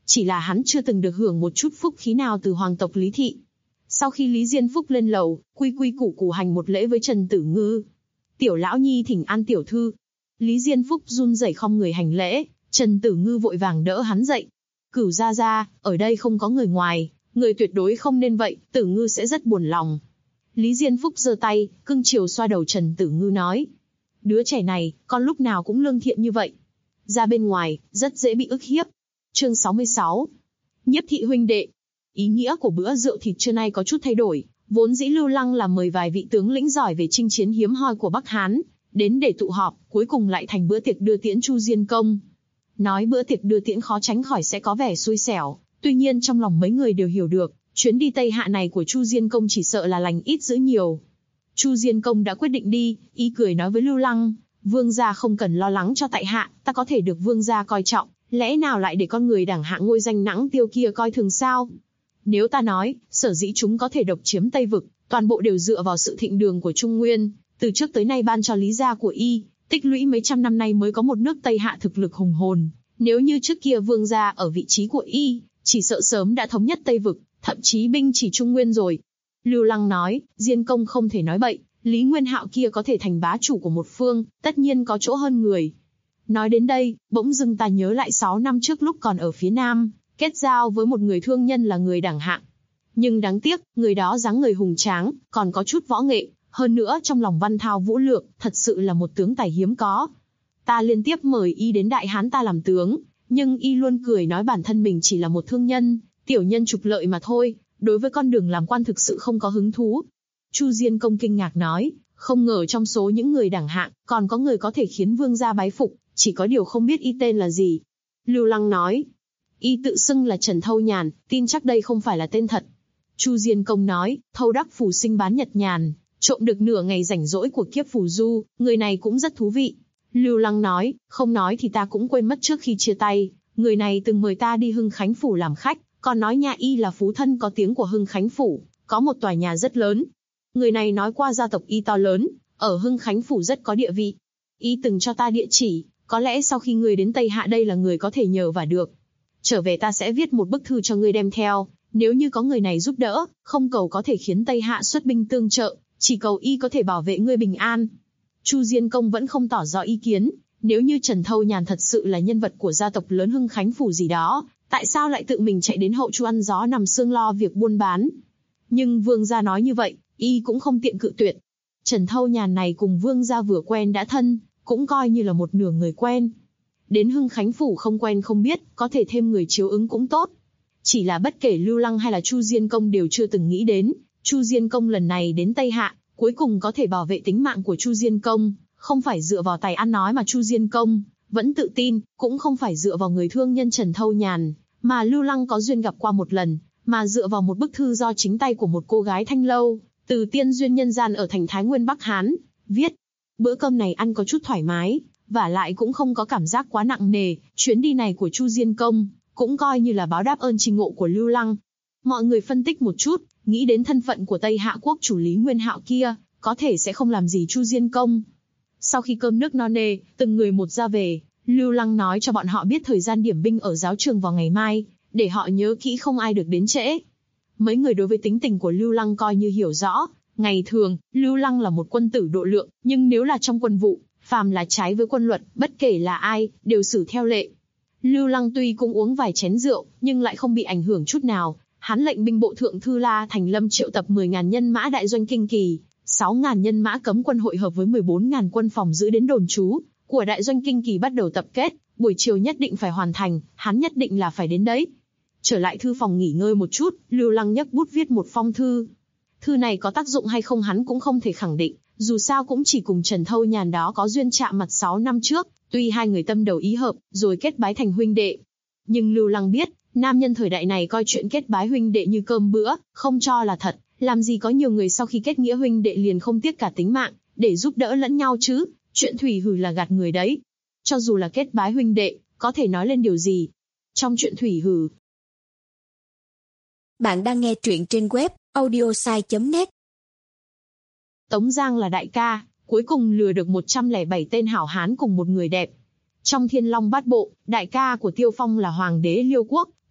S2: Chỉ là hắn chưa từng được hưởng một chút phúc khí nào từ hoàng tộc Lý Thị. Sau khi Lý Diên Phúc lên lầu, quy quy củ củ hành một lễ với Trần Tử Ngư. Tiểu lão nhi thỉnh an tiểu thư. Lý Diên Phúc run rẩy khom người hành lễ, Trần Tử Ngư vội vàng đỡ hắn dậy. Cửu gia gia, ở đây không có người ngoài, người tuyệt đối không nên vậy, Tử Ngư sẽ rất buồn lòng. Lý Diên Phúc giơ tay, cưng chiều xoa đầu Trần Tử Ngư nói. Đứa trẻ này, con lúc nào cũng lương thiện như vậy. Ra bên ngoài, rất dễ bị ức hiếp. Chương 66. Nhiếp thị huynh đệ. Ý nghĩa của bữa rượu thịt trưa nay có chút thay đổi, vốn dĩ Lưu Lăng là mời vài vị tướng lĩnh giỏi về chinh chiến hiếm hoi của Bắc Hán, đến để tụ họp, cuối cùng lại thành bữa tiệc đưa tiễn Chu Diên Công. Nói bữa tiệc đưa tiễn khó tránh khỏi sẽ có vẻ xui xẻo, tuy nhiên trong lòng mấy người đều hiểu được, chuyến đi Tây Hạ này của Chu Diên Công chỉ sợ là lành ít dữ nhiều. Chu Diên Công đã quyết định đi, ý cười nói với Lưu Lăng, vương gia không cần lo lắng cho tại hạ, ta có thể được vương gia coi trọng, lẽ nào lại để con người đẳng hạng ngôi danh nẵng tiêu kia coi thường sao? Nếu ta nói, sở dĩ chúng có thể độc chiếm Tây Vực, toàn bộ đều dựa vào sự thịnh đường của Trung Nguyên, từ trước tới nay ban cho Lý gia của y, tích lũy mấy trăm năm nay mới có một nước Tây Hạ thực lực hùng hồn. Nếu như trước kia vương gia ở vị trí của y, chỉ sợ sớm đã thống nhất Tây Vực, thậm chí binh chỉ Trung Nguyên rồi. Lưu Lăng nói, Diên Công không thể nói bậy, Lý Nguyên Hạo kia có thể thành bá chủ của một phương, tất nhiên có chỗ hơn người. Nói đến đây, bỗng dưng ta nhớ lại 6 năm trước lúc còn ở phía Nam, kết giao với một người thương nhân là người đẳng hạng. Nhưng đáng tiếc, người đó dáng người hùng tráng, còn có chút võ nghệ, hơn nữa trong lòng văn thao vũ lược, thật sự là một tướng tài hiếm có. Ta liên tiếp mời y đến Đại Hán ta làm tướng, nhưng y luôn cười nói bản thân mình chỉ là một thương nhân, tiểu nhân trục lợi mà thôi, đối với con đường làm quan thực sự không có hứng thú. Chu Diên Công kinh ngạc nói, không ngờ trong số những người đẳng hạng, còn có người có thể khiến vương gia bái phục, chỉ có điều không biết y tên là gì. Lưu Lăng nói, y tự xưng là Trần Thâu Nhàn, tin chắc đây không phải là tên thật. Chu Diên Công nói, Thâu đắc phù sinh bán nhật nhàn, trộm được nửa ngày rảnh rỗi của kiếp phù du, người này cũng rất thú vị. Lưu Lăng nói, không nói thì ta cũng quên mất trước khi chia tay, người này từng mời ta đi Hưng Khánh Phủ làm khách, còn nói nhà y là phú thân có tiếng của Hưng Khánh Phủ, có một tòa nhà rất lớn. Người này nói qua gia tộc y to lớn, ở Hưng Khánh Phủ rất có địa vị. Y từng cho ta địa chỉ, có lẽ sau khi ngươi đến Tây Hạ đây là người có thể nhờ vả được. Trở về ta sẽ viết một bức thư cho ngươi đem theo, nếu như có người này giúp đỡ, không cầu có thể khiến Tây Hạ xuất binh tương trợ, chỉ cầu y có thể bảo vệ ngươi bình an. Chu Diên Công vẫn không tỏ rõ ý kiến, nếu như Trần Thâu Nhàn thật sự là nhân vật của gia tộc lớn Hưng Khánh Phủ gì đó, tại sao lại tự mình chạy đến Hậu Chu ăn gió nằm sương lo việc buôn bán? Nhưng vương gia nói như vậy, y cũng không tiện cự tuyệt. Trần Thâu Nhàn này cùng vương gia vừa quen đã thân, cũng coi như là một nửa người quen. Đến Hưng Khánh Phủ không quen không biết, có thể thêm người chiếu ứng cũng tốt. Chỉ là bất kể Lưu Lăng hay là Chu Diên Công đều chưa từng nghĩ đến, Chu Diên Công lần này đến Tây Hạ, cuối cùng có thể bảo vệ tính mạng của Chu Diên Công, không phải dựa vào tài ăn nói mà Chu Diên Công vẫn tự tin, cũng không phải dựa vào người thương nhân Trần Thâu Nhàn, mà Lưu Lăng có duyên gặp qua một lần, mà dựa vào một bức thư do chính tay của một cô gái Thanh Lâu, từ tiên duyên nhân gian ở thành Thái Nguyên Bắc Hán, viết. Bữa cơm này ăn có chút thoải mái, và lại cũng không có cảm giác quá nặng nề, chuyến đi này của Chu Diên Công, cũng coi như là báo đáp ơn tri ngộ của Lưu Lăng. Mọi người phân tích một chút, nghĩ đến thân phận của Tây Hạ quốc chủ Lý Nguyên Hạo kia, có thể sẽ không làm gì Chu Diên Công. Sau khi cơm nước no nê, từng người một ra về, Lưu Lăng nói cho bọn họ biết thời gian điểm binh ở giáo trường vào ngày mai, để họ nhớ kỹ không ai được đến trễ. Mấy người đối với tính tình của Lưu Lăng coi như hiểu rõ, ngày thường, Lưu Lăng là một quân tử độ lượng, nhưng nếu là trong quân vụ, phàm là trái với quân luật, bất kể là ai, đều xử theo lệ. Lưu Lăng tuy cũng uống vài chén rượu, nhưng lại không bị ảnh hưởng chút nào. Hắn lệnh binh bộ thượng thư La Thành Lâm triệu tập 10.000 nhân mã đại doanh kinh kỳ, 6.000 nhân mã cấm quân hội hợp với 14.000 quân phòng giữ đến đồn trú của đại doanh kinh kỳ bắt đầu tập kết, buổi chiều nhất định phải hoàn thành, hắn nhất định là phải đến đấy. Trở lại thư phòng nghỉ ngơi một chút, Lưu Lăng nhấc bút viết một phong thư. Thư này có tác dụng hay không hắn cũng không thể khẳng định, dù sao cũng chỉ cùng Trần Thâu Nhàn đó có duyên chạm mặt 6 năm trước, tuy hai người tâm đầu ý hợp, rồi kết bái thành huynh đệ. Nhưng Lưu Lăng biết, nam nhân thời đại này coi chuyện kết bái huynh đệ như cơm bữa, không cho là thật, làm gì có nhiều người sau khi kết nghĩa huynh đệ liền không tiếc cả tính mạng, để giúp đỡ lẫn nhau chứ, chuyện thủy hử là gạt người đấy. Cho dù là kết bái huynh đệ, có thể nói lên điều gì? Trong chuyện thủy hử.
S3: Bạn đang nghe truyện trên web audiosai.net.
S2: Tống Giang là đại ca, cuối cùng lừa được 107 tên hảo hán cùng một người đẹp. Trong Thiên Long Bát Bộ, đại ca của Tiêu Phong là Hoàng đế Liêu Quốc,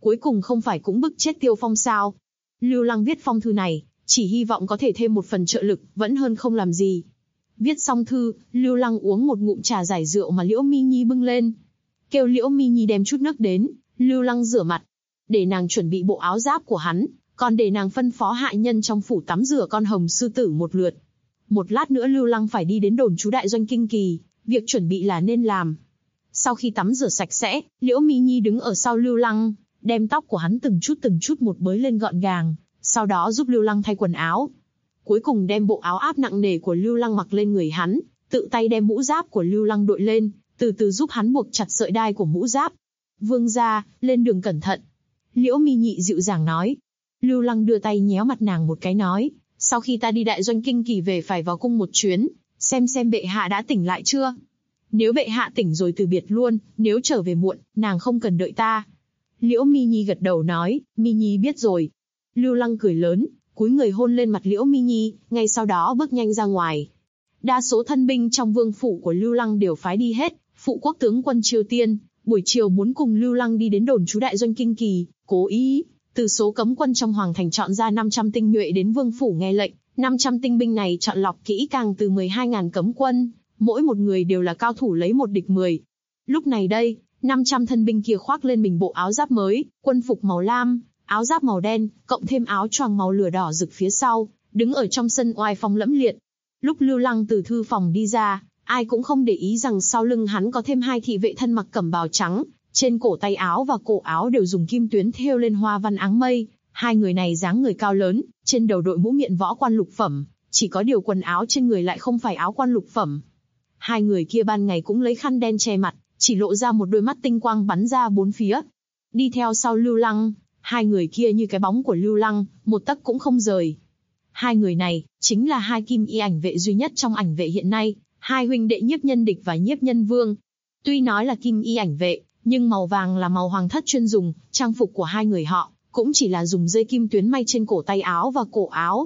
S2: cuối cùng không phải cũng bức chết Tiêu Phong sao? Lưu Lăng viết phong thư này, chỉ hy vọng có thể thêm một phần trợ lực, vẫn hơn không làm gì. Viết xong thư, Lưu Lăng uống một ngụm trà giải rượu mà Liễu Mi Nhi bưng lên. Kêu Liễu Mi Nhi đem chút nước đến, Lưu Lăng rửa mặt, để nàng chuẩn bị bộ áo giáp của hắn, còn để nàng phân phó hạ nhân trong phủ tắm rửa con hồng sư tử một lượt. Một lát nữa Lưu Lăng phải đi đến đồn trú đại doanh Kinh Kỳ, việc chuẩn bị là nên làm. Sau khi tắm rửa sạch sẽ, Liễu Mi Nhi đứng ở sau Lưu Lăng, đem tóc của hắn từng chút một bới lên gọn gàng, sau đó giúp Lưu Lăng thay quần áo. Cuối cùng đem bộ áo áp nặng nề của Lưu Lăng mặc lên người hắn, tự tay đem mũ giáp của Lưu Lăng đội lên, từ từ giúp hắn buộc chặt sợi đai của mũ giáp. Vương gia, lên đường cẩn thận. Liễu Mi Nhị dịu dàng nói. Lưu Lăng đưa tay nhéo mặt nàng một cái nói, sau khi ta đi đại doanh Kinh Kỳ về phải vào cung một chuyến, xem bệ hạ đã tỉnh lại chưa. Nếu bệ hạ tỉnh rồi từ biệt luôn, nếu trở về muộn, nàng không cần đợi ta. Liễu Mi Nhi gật đầu nói, Mi Nhi biết rồi. Lưu Lăng cười lớn, cúi người hôn lên mặt Liễu Mi Nhi, ngay sau đó bước nhanh ra ngoài. Đa số thân binh trong vương phủ của Lưu Lăng đều phái đi hết, phụ quốc tướng quân Triều Tiên, buổi chiều muốn cùng Lưu Lăng đi đến đồn trú đại doanh Kinh Kỳ, cố ý, từ số cấm quân trong hoàng thành chọn ra 500 tinh nhuệ đến vương phủ nghe lệnh, 500 tinh binh này chọn lọc kỹ càng từ 12.000 cấm quân, mỗi một người đều là cao thủ lấy 1 địch 10. Lúc này đây, 500 thân binh kia khoác lên mình bộ áo giáp mới, quân phục màu lam, áo giáp màu đen, cộng thêm áo choàng màu lửa đỏ rực phía sau, đứng ở trong sân oai phong lẫm liệt. Lúc Lưu Lăng từ thư phòng đi ra, ai cũng không để ý rằng sau lưng hắn có thêm 2 thị vệ thân mặc cẩm bào trắng, trên cổ tay áo và cổ áo đều dùng kim tuyến thêu lên hoa văn áng mây. 2 người này dáng người cao lớn, trên đầu đội mũ miện võ quan lục phẩm, chỉ có điều quần áo trên người lại không phải áo quan lục phẩm. 2 người kia ban ngày cũng lấy khăn đen che mặt, chỉ lộ ra một đôi mắt tinh quang bắn ra bốn phía. Đi theo sau Lưu Lăng, 2 người kia như cái bóng của Lưu Lăng, một tấc cũng không rời. 2 người này, chính là 2 kim y ảnh vệ duy nhất trong ảnh vệ hiện nay, 2 huynh đệ Nhiếp Nhân Địch và Nhiếp Nhân Vương. Tuy nói là kim y ảnh vệ, nhưng màu vàng là màu hoàng thất chuyên dùng, trang phục của 2 người họ, cũng chỉ là dùng dây kim tuyến may trên cổ tay áo và cổ áo.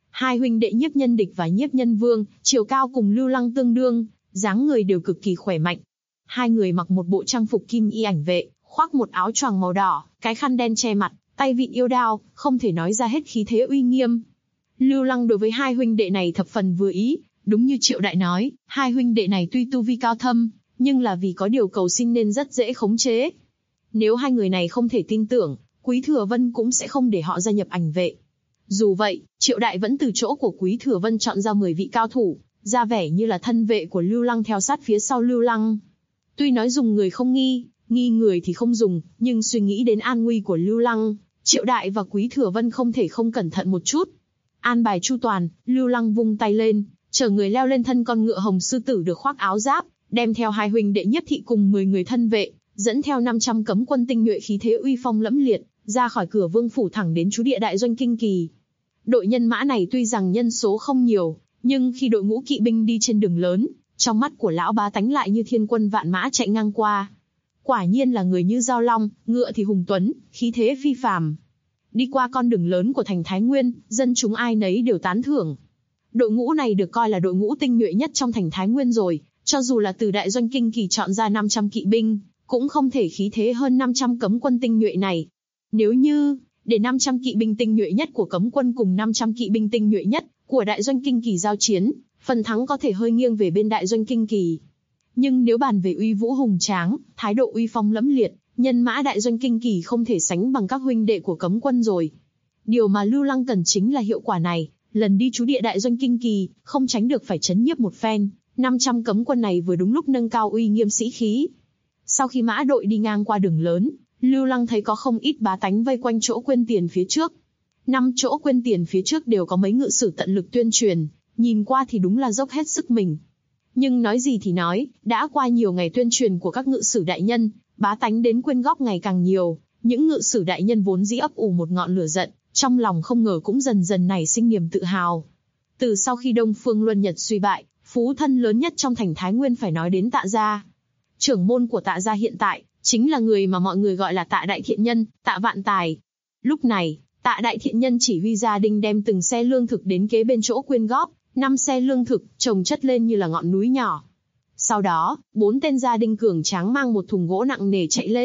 S2: 2 huynh đệ Nhiếp Nhân Địch và Nhiếp Nhân Vương, chiều cao cùng Lưu Lăng tương đương, dáng người đều cực kỳ khỏe mạnh. 2 người mặc một bộ trang phục kim y ảnh vệ, khoác một áo choàng màu đỏ, cái khăn đen che mặt, tay vịn yêu đao, không thể nói ra hết khí thế uy nghiêm. Lưu Lăng đối với 2 huynh đệ này thập phần vừa ý, đúng như Triệu Đại nói, 2 huynh đệ này tuy tu vi cao thâm, nhưng là vì có điều cầu xin nên rất dễ khống chế. Nếu 2 người này không thể tin tưởng, Quý Thừa Vân cũng sẽ không để họ gia nhập ảnh vệ. Dù vậy, Triệu Đại vẫn từ chỗ của Quý Thừa Vân chọn ra 10 vị cao thủ, ra vẻ như là thân vệ của Lưu Lăng theo sát phía sau Lưu Lăng. Tuy nói dùng người không nghi người thì không dùng, nhưng suy nghĩ đến an nguy của Lưu Lăng, Triệu Đại và Quý Thừa Vân không thể không cẩn thận một chút. An bài chu toàn, Lưu Lăng vung tay lên, chở người leo lên thân con ngựa hồng sư tử được khoác áo giáp, đem theo 2 huynh đệ Nhiếp thị cùng 10 người thân vệ, dẫn theo 500 cấm quân tinh nhuệ khí thế uy phong lẫm liệt, ra khỏi cửa vương phủ thẳng đến trú địa đại doanh Kinh Kỳ. Đội nhân mã này tuy rằng nhân số không nhiều, nhưng khi đội ngũ kỵ binh đi trên đường lớn, trong mắt của lão bá tánh lại như thiên quân vạn mã chạy ngang qua. Quả nhiên là người như dao long, ngựa thì hùng tuấn, khí thế phi phàm. Đi qua con đường lớn của thành Thái Nguyên, dân chúng ai nấy đều tán thưởng. Đội ngũ này được coi là đội ngũ tinh nhuệ nhất trong thành Thái Nguyên rồi, cho dù là từ đại doanh Kinh Kỳ chọn ra 500 kỵ binh, cũng không thể khí thế hơn 500 cấm quân tinh nhuệ này. Nếu như để 500 kỵ binh tinh nhuệ nhất của cấm quân cùng 500 kỵ binh tinh nhuệ nhất của đại doanh Kinh Kỳ giao chiến, phần thắng có thể hơi nghiêng về bên đại doanh Kinh Kỳ. Nhưng nếu bàn về uy vũ hùng tráng, thái độ uy phong lẫm liệt, nhân mã đại doanh Kinh Kỳ không thể sánh bằng các huynh đệ của cấm quân rồi. Điều mà Lưu Lăng cần chính là hiệu quả này, lần đi trú địa đại doanh Kinh Kỳ, không tránh được phải chấn nhiếp một phen, 500 cấm quân này vừa đúng lúc nâng cao uy nghiêm sĩ khí. Sau khi mã đội đi ngang qua đường lớn, Lưu Lăng thấy có không ít bá tánh vây quanh chỗ quên tiền phía trước. 5 chỗ quên tiền phía trước đều có mấy ngự sử tận lực tuyên truyền, nhìn qua thì đúng là dốc hết sức mình. Nhưng nói gì thì nói, đã qua nhiều ngày tuyên truyền của các ngự sử đại nhân, bá tánh đến quyên góp ngày càng nhiều, những ngự sử đại nhân vốn dĩ ấp ủ một ngọn lửa giận, trong lòng không ngờ cũng dần dần nảy sinh niềm tự hào. Từ sau khi Đông Phương Luân Nhật suy bại, phú thân lớn nhất trong thành Thái Nguyên phải nói đến Tạ gia. Trưởng môn của Tạ gia hiện tại, chính là người mà mọi người gọi là Tạ Đại Thiện Nhân, Tạ Vạn Tài. Lúc này, Tạ Đại Thiện Nhân chỉ huy gia đình đem từng xe lương thực đến kế bên chỗ quyên góp, 5 xe lương thực, chồng chất lên như là ngọn núi nhỏ. Sau đó, 4 tên gia đình cường tráng mang một thùng gỗ nặng nề chạy lên,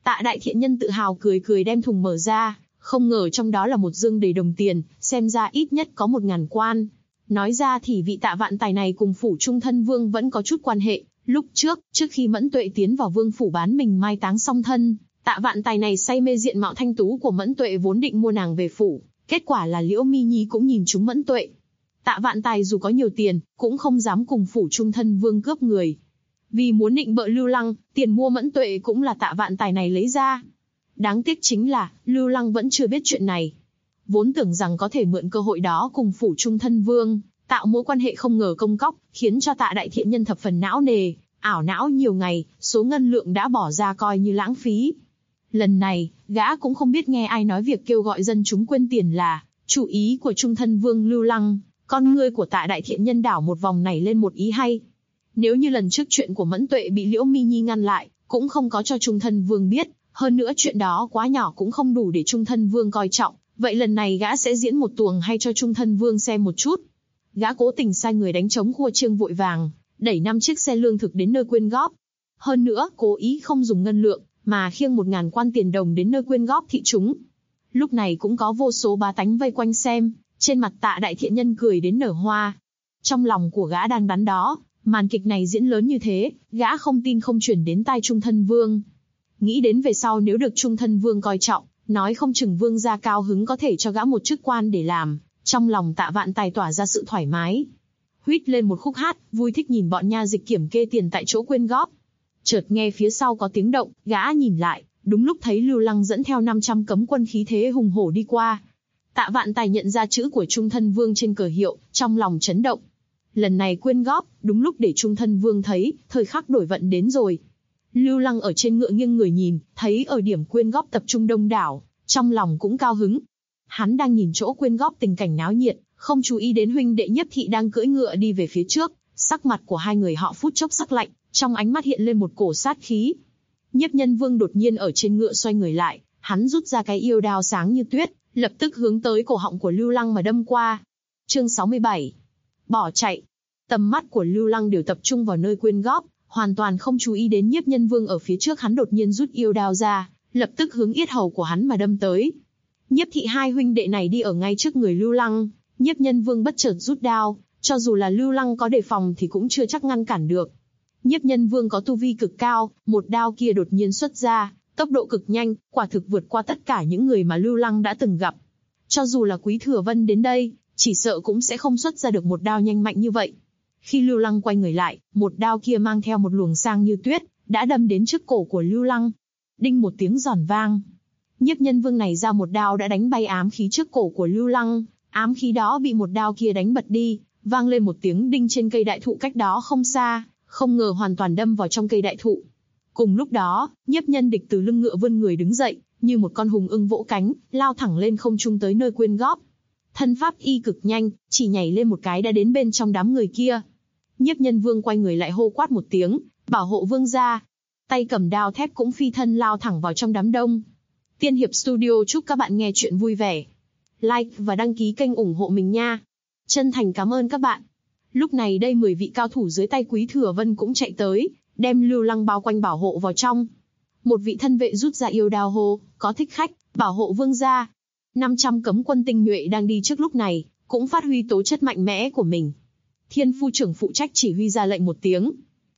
S2: Tạ Đại Thiện Nhân tự hào cười cười đem thùng mở ra, không ngờ trong đó là một dương đầy đồng tiền, xem ra ít nhất có 1000 quan. Nói ra thì vị Tạ Vạn Tài này cùng phủ Trung Thân Vương vẫn có chút quan hệ. Lúc trước khi Mẫn Tuệ tiến vào vương phủ bán mình mai táng song thân, Tạ Vạn Tài này say mê diện mạo thanh tú của Mẫn Tuệ vốn định mua nàng về phủ, kết quả là Liễu Mi Nhi cũng nhìn trúng Mẫn Tuệ. Tạ Vạn Tài dù có nhiều tiền, cũng không dám cùng phủ Trung Thân Vương cướp người. Vì muốn định bợ Lưu Lăng, tiền mua Mẫn Tuệ cũng là Tạ Vạn Tài này lấy ra. Đáng tiếc chính là, Lưu Lăng vẫn chưa biết chuyện này. Vốn tưởng rằng có thể mượn cơ hội đó cùng phủ Trung Thân Vương, tạo mối quan hệ không ngờ công cóc, khiến cho Tạ Đại Thiện Nhân thập phần não nề, ảo não nhiều ngày, số ngân lượng đã bỏ ra coi như lãng phí. Lần này, gã cũng không biết nghe ai nói việc kêu gọi dân chúng quên tiền là chủ ý của Trung Thân Vương Lưu Lăng, con ngươi của Tạ Đại Thiện Nhân đảo một vòng này lên một ý hay. Nếu như lần trước chuyện của Mẫn Tuệ bị Liễu Mi Nhi ngăn lại, cũng không có cho Trung Thân Vương biết, hơn nữa chuyện đó quá nhỏ cũng không đủ để Trung Thân Vương coi trọng, vậy lần này gã sẽ diễn một tuồng hay cho Trung Thân Vương xem một chút. Gã cố tình sai người đánh trống khua chiêng vội vàng, đẩy 5 chiếc xe lương thực đến nơi quyên góp. Hơn nữa, cố ý không dùng ngân lượng, mà khiêng 1000 quan tiền đồng đến nơi quyên góp thị chúng. Lúc này cũng có vô số bá tánh vây quanh xem, trên mặt Tạ Đại Thiện Nhân cười đến nở hoa. Trong lòng của gã đang đắn đo, màn kịch này diễn lớn như thế, gã không tin không chuyển đến tai Trung Thân Vương. Nghĩ đến về sau nếu được Trung Thân Vương coi trọng, nói không chừng vương gia cao hứng có thể cho gã một chức quan để làm, trong lòng Tạ Vạn Tài tỏa ra sự thoải mái. Huýt lên một khúc hát, vui thích nhìn bọn nha dịch kiểm kê tiền tại chỗ quyên góp. Chợt nghe phía sau có tiếng động, gã nhìn lại, đúng lúc thấy Lưu Lăng dẫn theo 500 cấm quân khí thế hùng hổ đi qua. Tạ Vạn Tài nhận ra chữ của Trung Thân Vương trên cờ hiệu, trong lòng chấn động. Lần này quyên góp, đúng lúc để Trung Thân Vương thấy, thời khắc đổi vận đến rồi. Lưu Lăng ở trên ngựa nghiêng người nhìn, thấy ở điểm quyên góp tập trung đông đảo, trong lòng cũng cao hứng. Hắn đang nhìn chỗ quyên góp tình cảnh náo nhiệt, không chú ý đến huynh đệ Nhiếp Thị đang cưỡi ngựa đi về phía trước, sắc mặt của hai người họ phút chốc sắc lạnh, trong ánh mắt hiện lên một cổ sát khí. Nhiếp Nhân Vương đột nhiên ở trên ngựa xoay người lại, hắn rút ra cái yêu đao sáng như tuyết, lập tức hướng tới cổ họng của Lưu Lăng mà đâm qua. Chương 67. Bỏ chạy. Tầm mắt của Lưu Lăng đều tập trung vào nơi quyên góp, hoàn toàn không chú ý đến Nhiếp Nhân Vương ở phía trước. Hắn đột nhiên rút yêu đao ra, lập tức hướng yết hầu của hắn mà đâm tới. Nhiếp Thị hai huynh đệ này đi ở ngay trước người Lưu Lăng, Nhiếp Nhân Vương bất chợt rút đao, cho dù là Lưu Lăng có đề phòng thì cũng chưa chắc ngăn cản được. Nhiếp Nhân Vương có tu vi cực cao, một đao kia đột nhiên xuất ra, tốc độ cực nhanh, quả thực vượt qua tất cả những người mà Lưu Lăng đã từng gặp. Cho dù là Quý Thừa Vân đến đây, chỉ sợ cũng sẽ không xuất ra được một đao nhanh mạnh như vậy. Khi Lưu Lăng quay người lại, một đao kia mang theo một luồng sang như tuyết, đã đâm đến trước cổ của Lưu Lăng. Đinh một tiếng giòn vang. Nhiếp Nhân Vương này ra một đao đã đánh bay ám khí trước cổ của Lưu Lăng, ám khí đó bị một đao kia đánh bật đi, vang lên một tiếng đinh trên cây đại thụ cách đó không xa, không ngờ hoàn toàn đâm vào trong cây đại thụ. Cùng lúc đó, Nhiếp Nhân Địch từ lưng ngựa vươn người đứng dậy, như một con hùng ưng vỗ cánh, lao thẳng lên không trung tới nơi quyên góp. Thân pháp y cực nhanh, chỉ nhảy lên một cái đã đến bên trong đám người kia. Nhiếp Nhân Vương quay người lại hô quát một tiếng, bảo hộ vương gia. Tay cầm đao thép cũng phi thân lao thẳng vào trong đám đông. Tiên Hiệp Studio chúc các bạn nghe chuyện vui vẻ. Like và đăng ký kênh ủng hộ mình nha. Chân thành cảm ơn các bạn. Lúc này đây 10 vị cao thủ dưới tay Quý Thừa Vân cũng chạy tới, đem Lưu Lăng bao quanh bảo hộ vào trong. Một vị thân vệ rút ra yêu đao hô, có thích khách, bảo hộ vương gia. 500 cấm quân tinh nhuệ đang đi trước lúc này, cũng phát huy tố chất mạnh mẽ của mình. Thiên Phu trưởng phụ trách chỉ huy ra lệnh một tiếng.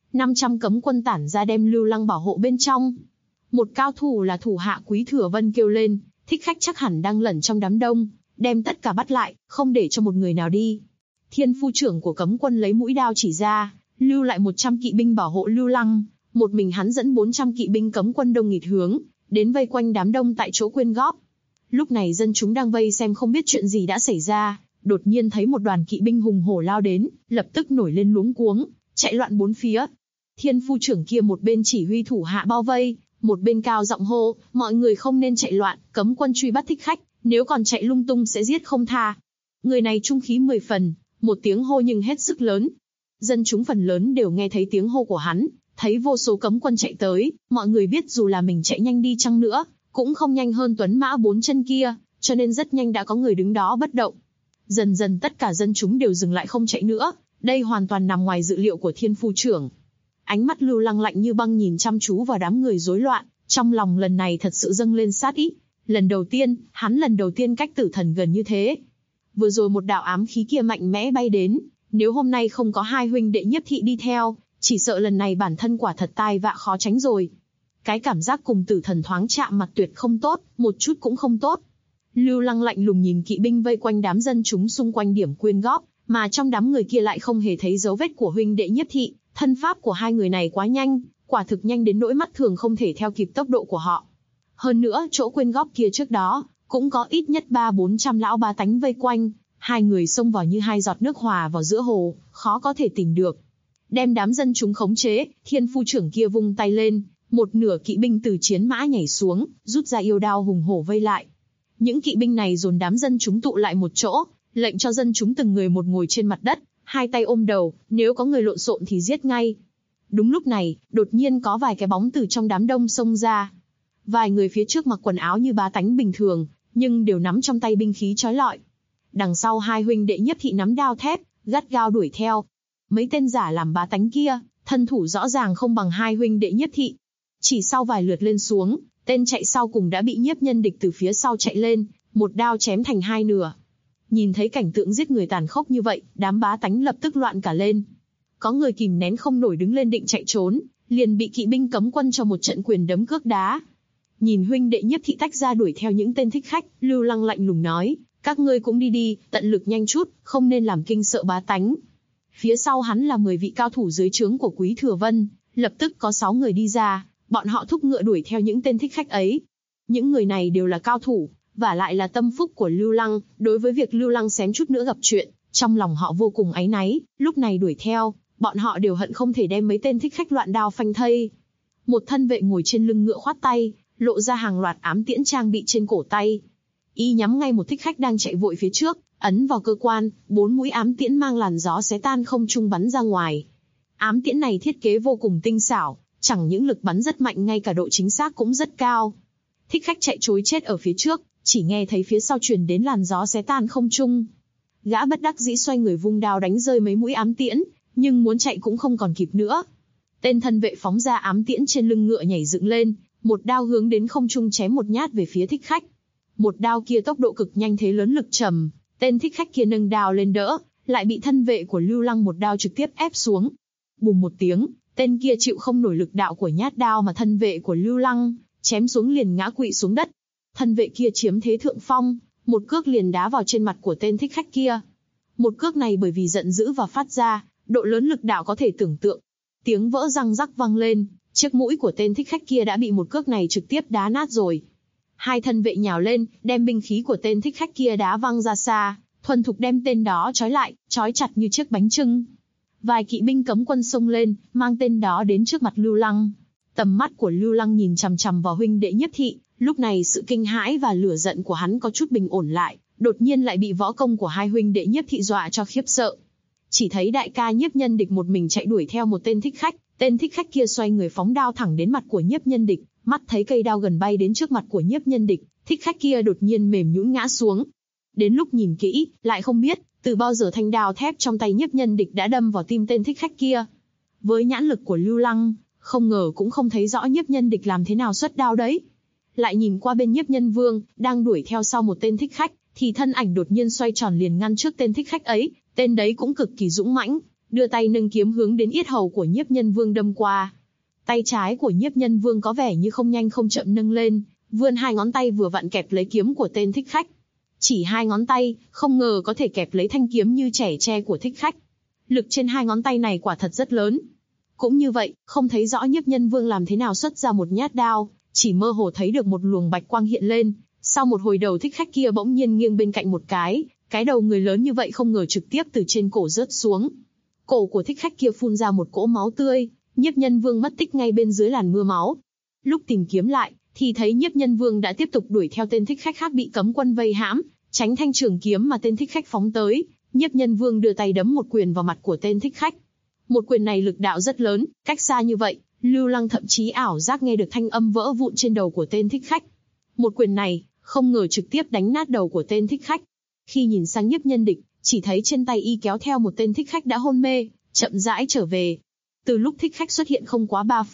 S2: 500 cấm quân tản ra đem Lưu Lăng bảo hộ bên trong. Một cao thủ là thủ hạ Quý Thừa Vân kêu lên, thích khách chắc hẳn đang lẩn trong đám đông, đem tất cả bắt lại, không để cho một người nào đi. Thiên Phu trưởng của cấm quân lấy mũi đao chỉ ra, lưu lại 100 kỵ binh bảo hộ Lưu Lăng, một mình hắn dẫn 400 kỵ binh cấm quân đông nghịt hướng, đến vây quanh đám đông tại chỗ quyên góp. Lúc này dân chúng đang vây xem không biết chuyện gì đã xảy ra, đột nhiên thấy một đoàn kỵ binh hùng hổ lao đến, lập tức nổi lên luống cuống, chạy loạn bốn phía. Thiên Phu trưởng kia một bên chỉ huy thủ hạ bao vây, một bên cao giọng hô, mọi người không nên chạy loạn, cấm quân truy bắt thích khách, nếu còn chạy lung tung sẽ giết không tha. Người này trung khí 10 phần, một tiếng hô nhưng hết sức lớn. Dân chúng phần lớn đều nghe thấy tiếng hô của hắn, thấy vô số cấm quân chạy tới, mọi người biết dù là mình chạy nhanh đi chăng nữa, cũng không nhanh hơn tuấn mã 4 chân kia, cho nên rất nhanh đã có người đứng đó bất động. Dần dần tất cả dân chúng đều dừng lại không chạy nữa, đây hoàn toàn nằm ngoài dự liệu của Thiên Phu trưởng. Ánh mắt Lưu Lăng lạnh như băng nhìn chăm chú vào đám người rối loạn, Trong lòng lần này thật sự dâng lên sát ý. Lần đầu tiên cách tử thần gần như thế. Vừa rồi một đạo ám khí kia mạnh mẽ bay đến, nếu hôm nay không có hai huynh đệ Nhiếp thị đi theo, chỉ sợ lần này bản thân quả thật tai vạ khó tránh rồi. Cái cảm giác cùng tử thần thoáng chạm mặt tuyệt không tốt, một chút cũng không tốt. Lưu Lăng lạnh lùng nhìn kỵ binh vây quanh đám dân chúng xung quanh điểm quyên góp, mà trong đám người kia lại không hề thấy dấu vết của huynh đệ Nhiếp thị. Thân pháp của hai người này quá nhanh, quả thực nhanh đến nỗi mắt thường không thể theo kịp tốc độ của họ. Hơn nữa, chỗ quyên góp kia trước đó, cũng có ít nhất 300-400 lão bá tánh vây quanh, hai người xông vào như hai giọt nước hòa vào giữa hồ, khó có thể tìm được. Đem đám dân chúng khống chế, Thiên Phu trưởng kia vung tay lên, một nửa kỵ binh từ chiến mã nhảy xuống, rút ra yêu đao hùng hổ vây lại. Những kỵ binh này dồn đám dân chúng tụ lại một chỗ, lệnh cho dân chúng từng người một ngồi trên mặt đất, hai tay ôm đầu, nếu có người lộn xộn thì giết ngay. Đúng lúc này, đột nhiên có vài cái bóng từ trong đám đông xông ra. Vài người phía trước mặc quần áo như bá tánh bình thường, nhưng đều nắm trong tay binh khí chói lọi. Đằng sau hai huynh đệ Nhiếp thị nắm đao thép, gắt gao đuổi theo. Mấy tên giả làm bá tánh kia, thân thủ rõ ràng không bằng hai huynh đệ Nhiếp thị. Chỉ sau vài lượt lên xuống, tên chạy sau cùng đã bị Nhiếp Nhân Địch từ phía sau chạy lên, một đao chém thành hai nửa. Nhìn thấy cảnh tượng giết người tàn khốc như vậy, đám bá tánh lập tức loạn cả lên. Có người kìm nén không nổi đứng lên định chạy trốn, liền bị kỵ binh cấm quân cho một trận quyền đấm cước đá. Nhìn huynh đệ Nhiếp thị tách ra đuổi theo những tên thích khách, Lưu Lăng lạnh lùng nói, các ngươi cũng đi đi, tận lực nhanh chút, không nên làm kinh sợ bá tánh. Phía sau hắn là 10 vị cao thủ dưới trướng của Quý Thừa Vân, lập tức có 6 người đi ra, bọn họ thúc ngựa đuổi theo những tên thích khách ấy. Những người này đều là cao thủ, và lại là tâm phúc của Lưu Lăng, đối với việc Lưu Lăng xém chút nữa gặp chuyện, trong lòng họ vô cùng áy náy, lúc này đuổi theo, bọn họ đều hận không thể đem mấy tên thích khách loạn đao phanh thây. Một thân vệ ngồi trên lưng ngựa khoát tay, lộ ra hàng loạt ám tiễn trang bị trên cổ tay. Y nhắm ngay một thích khách đang chạy vội phía trước, ấn vào cơ quan, 4 mũi ám tiễn mang làn gió xé tan không trung bắn ra ngoài. Ám tiễn này thiết kế vô cùng tinh xảo, chẳng những lực bắn rất mạnh ngay cả độ chính xác cũng rất cao. Thích khách chạy trối chết ở phía trước, chỉ nghe thấy phía sau truyền đến làn gió xé tan không trung. Gã bất đắc dĩ xoay người vung đao đánh rơi mấy mũi ám tiễn, nhưng muốn chạy cũng không còn kịp nữa. Tên thân vệ phóng ra ám tiễn trên lưng ngựa nhảy dựng lên, một đao hướng đến không trung chém một nhát về phía thích khách. Một đao kia tốc độ cực nhanh thế lớn lực trầm, tên thích khách kia nâng đao lên đỡ, lại bị thân vệ của Lưu Lăng một đao trực tiếp ép xuống. Bùm một tiếng, tên kia chịu không nổi lực đạo của nhát đao mà thân vệ của Lưu Lăng chém xuống liền ngã quỵ xuống đất. Thân vệ kia chiếm thế thượng phong, một cước liền đá vào trên mặt của tên thích khách kia. Một cước này bởi vì giận dữ và phát ra, độ lớn lực đạo có thể tưởng tượng. Tiếng vỡ răng rắc vang lên, chiếc mũi của tên thích khách kia đã bị một cước này trực tiếp đá nát rồi. Hai thân vệ nhào lên, đem binh khí của tên thích khách kia đá văng ra xa, thuần thục đem tên đó trói lại, trói chặt như chiếc bánh chưng. Vài kỵ binh cấm quân xông lên, mang tên đó đến trước mặt Lưu Lăng. Tầm mắt của Lưu Lăng nhìn chằm chằm vào huynh đệ Nhiếp thị, lúc này sự kinh hãi và lửa giận của hắn có chút bình ổn lại, đột nhiên lại bị võ công của hai huynh đệ Nhiếp thị dọa cho khiếp sợ. Chỉ thấy đại ca Nhiếp Nhân Địch một mình chạy đuổi theo một tên thích khách, tên thích khách kia xoay người phóng đao thẳng đến mặt của Nhiếp Nhân Địch, mắt thấy cây đao gần bay đến trước mặt của Nhiếp Nhân Địch, thích khách kia đột nhiên mềm nhũn ngã xuống. Đến lúc nhìn kỹ, lại không biết từ bao giờ thanh đao thép trong tay Nhiếp Nhân Địch đã đâm vào tim tên thích khách kia. Với nhãn lực của Lưu Lăng, không ngờ cũng không thấy rõ Nhiếp Nhân Địch làm thế nào xuất đao đấy. Lại nhìn qua bên Nhiếp Nhân Vương, đang đuổi theo sau một tên thích khách, thì thân ảnh đột nhiên xoay tròn liền ngăn trước tên thích khách ấy, tên đấy cũng cực kỳ dũng mãnh, đưa tay nâng kiếm hướng đến yết hầu của Nhiếp Nhân Vương đâm qua. Tay trái của Nhiếp Nhân Vương có vẻ như không nhanh không chậm nâng lên, vươn hai ngón tay vừa vặn kẹp lấy kiếm của tên thích khách. Chỉ hai ngón tay, không ngờ có thể kẹp lấy thanh kiếm như chẻ tre của thích khách. Lực trên hai ngón tay này quả thật rất lớn. Cũng như vậy, không thấy rõ Nhiếp Nhân Vương làm thế nào xuất ra một nhát đao, chỉ mơ hồ thấy được một luồng bạch quang hiện lên. Sau một hồi đầu thích khách kia bỗng nhiên nghiêng bên cạnh một cái đầu người lớn như vậy không ngờ trực tiếp từ trên cổ rớt xuống. Cổ của thích khách kia phun ra một cỗ máu tươi, Nhiếp Nhân Vương mất tích ngay bên dưới làn mưa máu. Lúc tìm kiếm lại, thì thấy Nhiếp Nhân Vương đã tiếp tục đuổi theo tên thích khách khác bị cấm quân vây hãm, tránh thanh trường kiếm mà tên thích khách phóng tới. Nhiếp Nhân Vương đưa tay đấm một quyền vào mặt của tên thích khách. Một quyền này lực đạo rất lớn, cách xa như vậy, Lưu Lăng thậm chí ảo giác nghe được thanh âm vỡ vụn trên đầu của tên thích khách. Một quyền này, không ngờ trực tiếp đánh nát đầu của tên thích khách. Khi nhìn sang Nhiếp Nhân Địch, chỉ thấy trên tay y kéo theo một tên thích khách đã hôn mê, chậm rãi trở về. Từ lúc thích khách xuất hiện không quá 3 phút,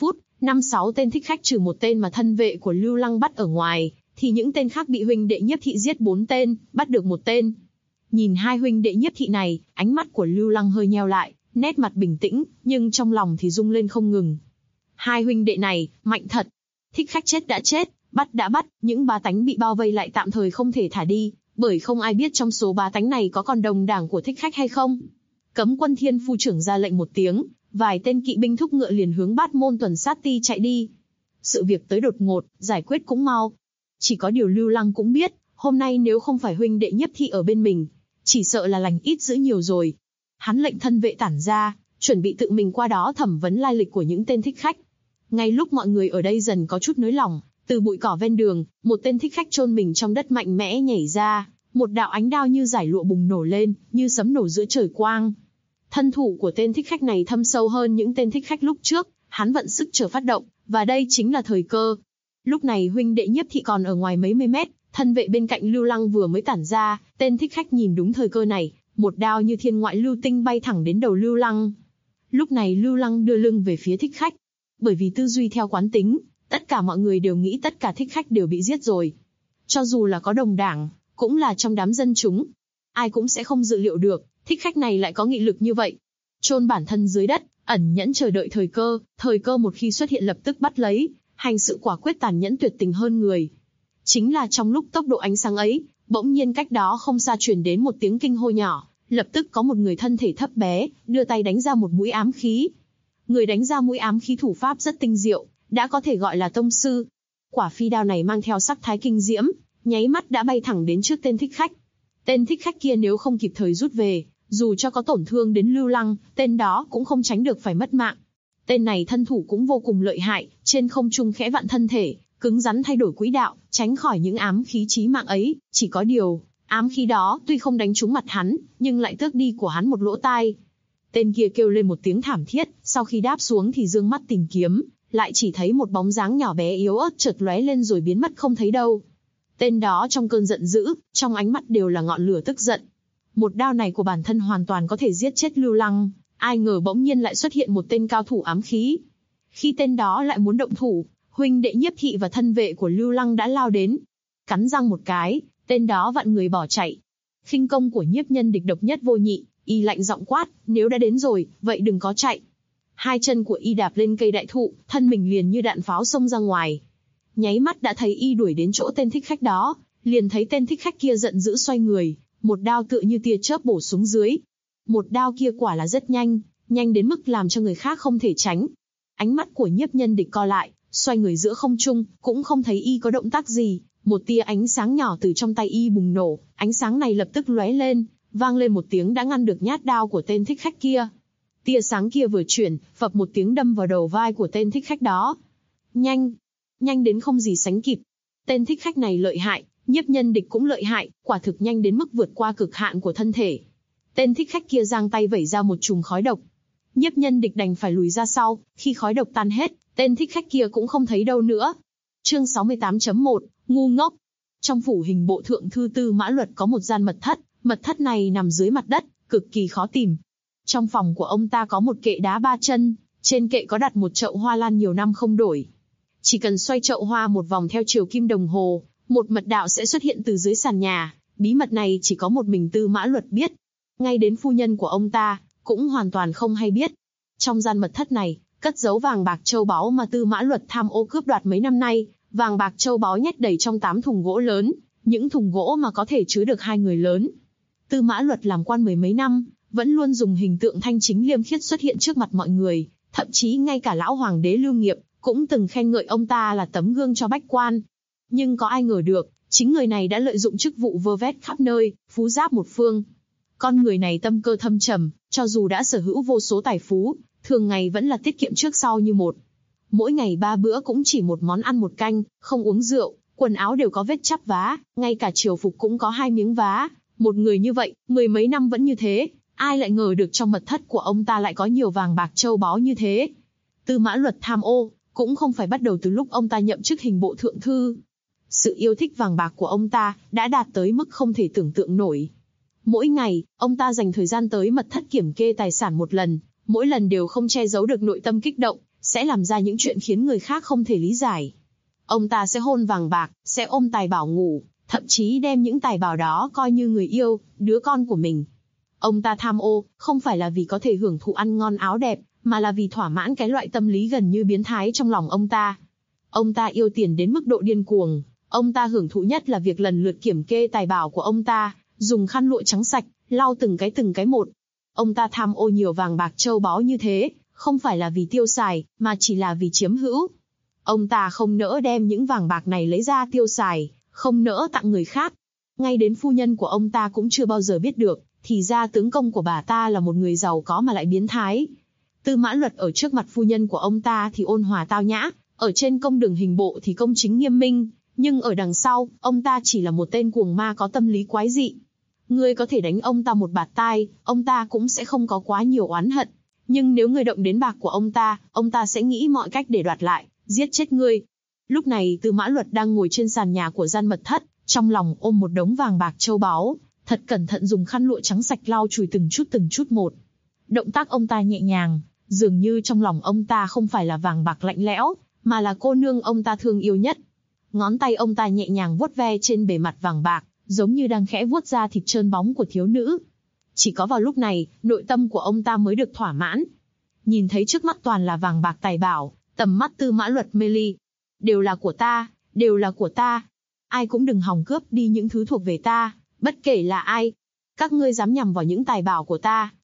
S2: 5-6 tên thích khách trừ một tên mà thân vệ của Lưu Lăng bắt ở ngoài, thì những tên khác bị huynh đệ Nhiếp Thị giết 4 tên, bắt được 1 tên. Nhìn hai huynh đệ Nhiếp Thị này, ánh mắt của Lưu Lăng hơi nheo lại, nét mặt bình tĩnh, nhưng trong lòng thì rung lên không ngừng. Hai huynh đệ này, mạnh thật. Thích khách chết đã chết, bắt đã bắt, những bá tánh bị bao vây lại tạm thời không thể thả đi, bởi không ai biết trong số bá tánh này có còn đồng đảng của thích khách hay không. Cấm quân Thiên Phu trưởng ra lệnh một tiếng, vài tên kỵ binh thúc ngựa liền hướng Bát Môn Tuần Sát Ti chạy đi. Sự việc tới đột ngột, giải quyết cũng mau. Chỉ có điều Lưu Lăng cũng biết, hôm nay nếu không phải huynh đệ Nhiếp Thị ở bên mình, chỉ sợ là lành ít dữ nhiều rồi. Hắn lệnh thân vệ tản ra, chuẩn bị tự mình qua đó thẩm vấn lai lịch của những tên thích khách. Ngay lúc mọi người ở đây dần có chút nới lỏng, từ bụi cỏ ven đường, một tên thích khách chôn mình trong đất mạnh mẽ nhảy ra, một đạo ánh đao như giải lụa bùng nổ lên, như sấm nổ giữa trời quang. Thân thủ của tên thích khách này thâm sâu hơn những tên thích khách lúc trước, hắn vận sức chờ phát động, và đây chính là thời cơ. Lúc này huynh đệ Nhiếp Thị còn ở ngoài mấy mươi mét, thân vệ bên cạnh Lưu Lăng vừa mới tản ra, tên thích khách nhìn đúng thời cơ này, một đao như thiên ngoại lưu tinh bay thẳng đến đầu Lưu Lăng. Lúc này Lưu Lăng đưa lưng về phía thích khách, bởi vì tư duy theo quán tính, tất cả mọi người đều nghĩ tất cả thích khách đều bị giết rồi. Cho dù là có đồng đảng, cũng là trong đám dân chúng, ai cũng sẽ không dự liệu được, thích khách này lại có nghị lực như vậy. Chôn bản thân dưới đất, ẩn nhẫn chờ đợi thời cơ một khi xuất hiện lập tức bắt lấy, hành sự quả quyết tàn nhẫn tuyệt tình hơn người. Chính là trong lúc tốc độ ánh sáng ấy, bỗng nhiên cách đó không xa truyền đến một tiếng kinh hô nhỏ, lập tức có một người thân thể thấp bé, đưa tay đánh ra một mũi ám khí. Người đánh ra mũi ám khí thủ pháp rất tinh diệu, đã có thể gọi là tông sư. Quả phi đao này mang theo sắc thái kinh diễm, nháy mắt đã bay thẳng đến trước tên thích khách. Tên thích khách kia nếu không kịp thời rút về, dù cho có tổn thương đến Lưu Lăng, tên đó cũng không tránh được phải mất mạng. Tên này thân thủ cũng vô cùng lợi hại, trên không trung khẽ vặn thân thể, cứng rắn thay đổi quỹ đạo, tránh khỏi những ám khí chí mạng ấy. Chỉ có điều, ám khí đó tuy không đánh trúng mặt hắn, nhưng lại tước đi của hắn một lỗ tai. Tên kia kêu lên một tiếng thảm thiết, sau khi đáp xuống thì dương mắt tìm kiếm, lại chỉ thấy một bóng dáng nhỏ bé yếu ớt chợt lóe lên rồi biến mất không thấy đâu. Tên đó trong cơn giận dữ, trong ánh mắt đều là ngọn lửa tức giận. Một đao này của bản thân hoàn toàn có thể giết chết Lưu Lăng, ai ngờ bỗng nhiên lại xuất hiện một tên cao thủ ám khí. Khi tên đó lại muốn động thủ, huynh đệ Nhiếp Thị và thân vệ của Lưu Lăng đã lao đến. Cắn răng một cái, tên đó vặn người bỏ chạy. Khinh công của Nhiếp Nhân Địch độc nhất vô nhị, y lạnh giọng quát, nếu đã đến rồi, vậy đừng có chạy. Hai chân của y đạp lên cây đại thụ, thân mình liền như đạn pháo xông ra ngoài. Nháy mắt đã thấy y đuổi đến chỗ tên thích khách đó, liền thấy tên thích khách kia giận dữ xoay người, một đao tựa như tia chớp bổ xuống dưới. Một đao kia quả là rất nhanh, nhanh đến mức làm cho người khác không thể tránh. Ánh mắt của Nhiếp Nhân Địch co lại, xoay người giữa không trung, cũng không thấy y có động tác gì. Một tia ánh sáng nhỏ từ trong tay y bùng nổ, ánh sáng này lập tức lóe lên, vang lên một tiếng đã ngăn được nhát đao của tên thích khách kia. Tia sáng kia vừa chuyển, phập một tiếng đâm vào đầu vai của tên thích khách đó. Nhanh đến không gì sánh kịp. Tên thích khách này lợi hại, Nhiếp Nhân Địch cũng lợi hại, quả thực nhanh đến mức vượt qua cực hạn của thân thể. Tên thích khách kia giang tay vẩy ra một chùm khói độc. Nhiếp Nhân Địch đành phải lùi ra sau, khi khói độc tan hết, tên thích khách kia cũng không thấy đâu nữa. Chương 68.1, ngu ngốc. Trong phủ hình bộ thượng thư Tư Mã Luật có một gian mật thất này nằm dưới mặt đất, cực kỳ khó tìm. Trong phòng của ông ta có một kệ đá 3 chân, trên kệ có đặt một chậu hoa lan nhiều năm không đổi. Chỉ cần xoay chậu hoa một vòng theo chiều kim đồng hồ, một mật đạo sẽ xuất hiện từ dưới sàn nhà. Bí mật này chỉ có một mình Tư Mã Luật biết. Ngay đến phu nhân của ông ta, cũng hoàn toàn không hay biết. Trong gian mật thất này, cất giấu vàng bạc châu báu mà Tư Mã Luật tham ô cướp đoạt mấy năm nay. Vàng bạc châu báu nhét đầy trong 8 thùng gỗ lớn, những thùng gỗ mà có thể chứa được 2 người lớn. Tư Mã Luật làm quan mười mấy năm, vẫn luôn dùng hình tượng thanh chính liêm khiết xuất hiện trước mặt mọi người, thậm chí ngay cả lão hoàng đế Lưu Nghiệp cũng từng khen ngợi ông ta là tấm gương cho bách quan. Nhưng có ai ngờ được, chính người này đã lợi dụng chức vụ vơ vét khắp nơi, phú giáp một phương. Con người này tâm cơ thâm trầm, cho dù đã sở hữu vô số tài phú, thường ngày vẫn là tiết kiệm trước sau như một. Mỗi ngày 3 bữa cũng chỉ một món ăn một canh, không uống rượu, quần áo đều có vết chắp vá, ngay cả triều phục cũng có 2 miếng vá. Một người như vậy, mười mấy năm vẫn như thế, ai lại ngờ được trong mật thất của ông ta lại có nhiều vàng bạc châu báu như thế. Tư Mã Luật tham ô, cũng không phải bắt đầu từ lúc ông ta nhậm chức hình bộ thượng thư. Sự yêu thích vàng bạc của ông ta đã đạt tới mức không thể tưởng tượng nổi. Mỗi ngày, ông ta dành thời gian tới mật thất kiểm kê tài sản một lần, mỗi lần đều không che giấu được nội tâm kích động, sẽ làm ra những chuyện khiến người khác không thể lý giải. Ông ta sẽ hôn vàng bạc, sẽ ôm tài bảo ngủ, thậm chí đem những tài bảo đó coi như người yêu, đứa con của mình. Ông ta tham ô, không phải là vì có thể hưởng thụ ăn ngon áo đẹp, mà là vì thỏa mãn cái loại tâm lý gần như biến thái trong lòng ông ta. Ông ta yêu tiền đến mức độ điên cuồng, ông ta hưởng thụ nhất là việc lần lượt kiểm kê tài bảo của ông ta, dùng khăn lụa trắng sạch, lau từng cái một. Ông ta tham ô nhiều vàng bạc châu báu như thế, không phải là vì tiêu xài, mà chỉ là vì chiếm hữu. Ông ta không nỡ đem những vàng bạc này lấy ra tiêu xài, không nỡ tặng người khác. Ngay đến phu nhân của ông ta cũng chưa bao giờ biết được, thì ra tướng công của bà ta là một người giàu có mà lại biến thái. Tư Mã Luật ở trước mặt phu nhân của ông ta thì ôn hòa tao nhã, ở trên công đường hình bộ thì công chính nghiêm minh, nhưng ở đằng sau, ông ta chỉ là một tên cuồng ma có tâm lý quái dị. Ngươi có thể đánh ông ta một bạt tai, ông ta cũng sẽ không có quá nhiều oán hận. Nhưng nếu ngươi động đến bạc của ông ta sẽ nghĩ mọi cách để đoạt lại, giết chết ngươi. Lúc này Tư Mã Luật đang ngồi trên sàn nhà của gian mật thất, trong lòng ôm một đống vàng bạc châu báu, thật cẩn thận dùng khăn lụa trắng sạch lau chùi từng chút một. Động tác ông ta nhẹ nhàng, dường như trong lòng ông ta không phải là vàng bạc lạnh lẽo, mà là cô nương ông ta thương yêu nhất. Ngón tay ông ta nhẹ nhàng vuốt ve trên bề mặt vàng bạc, giống như đang khẽ vuốt da thịt trơn bóng của thiếu nữ. Chỉ có vào lúc này, nội tâm của ông ta mới được thỏa mãn. Nhìn thấy trước mắt toàn là vàng bạc tài bảo, tầm mắt Tư Mã Luật mê ly. Đều là của ta, đều là của ta. Ai cũng đừng hòng cướp đi những thứ thuộc về ta, bất kể là ai. Các ngươi dám nhằm vào những tài bảo của ta,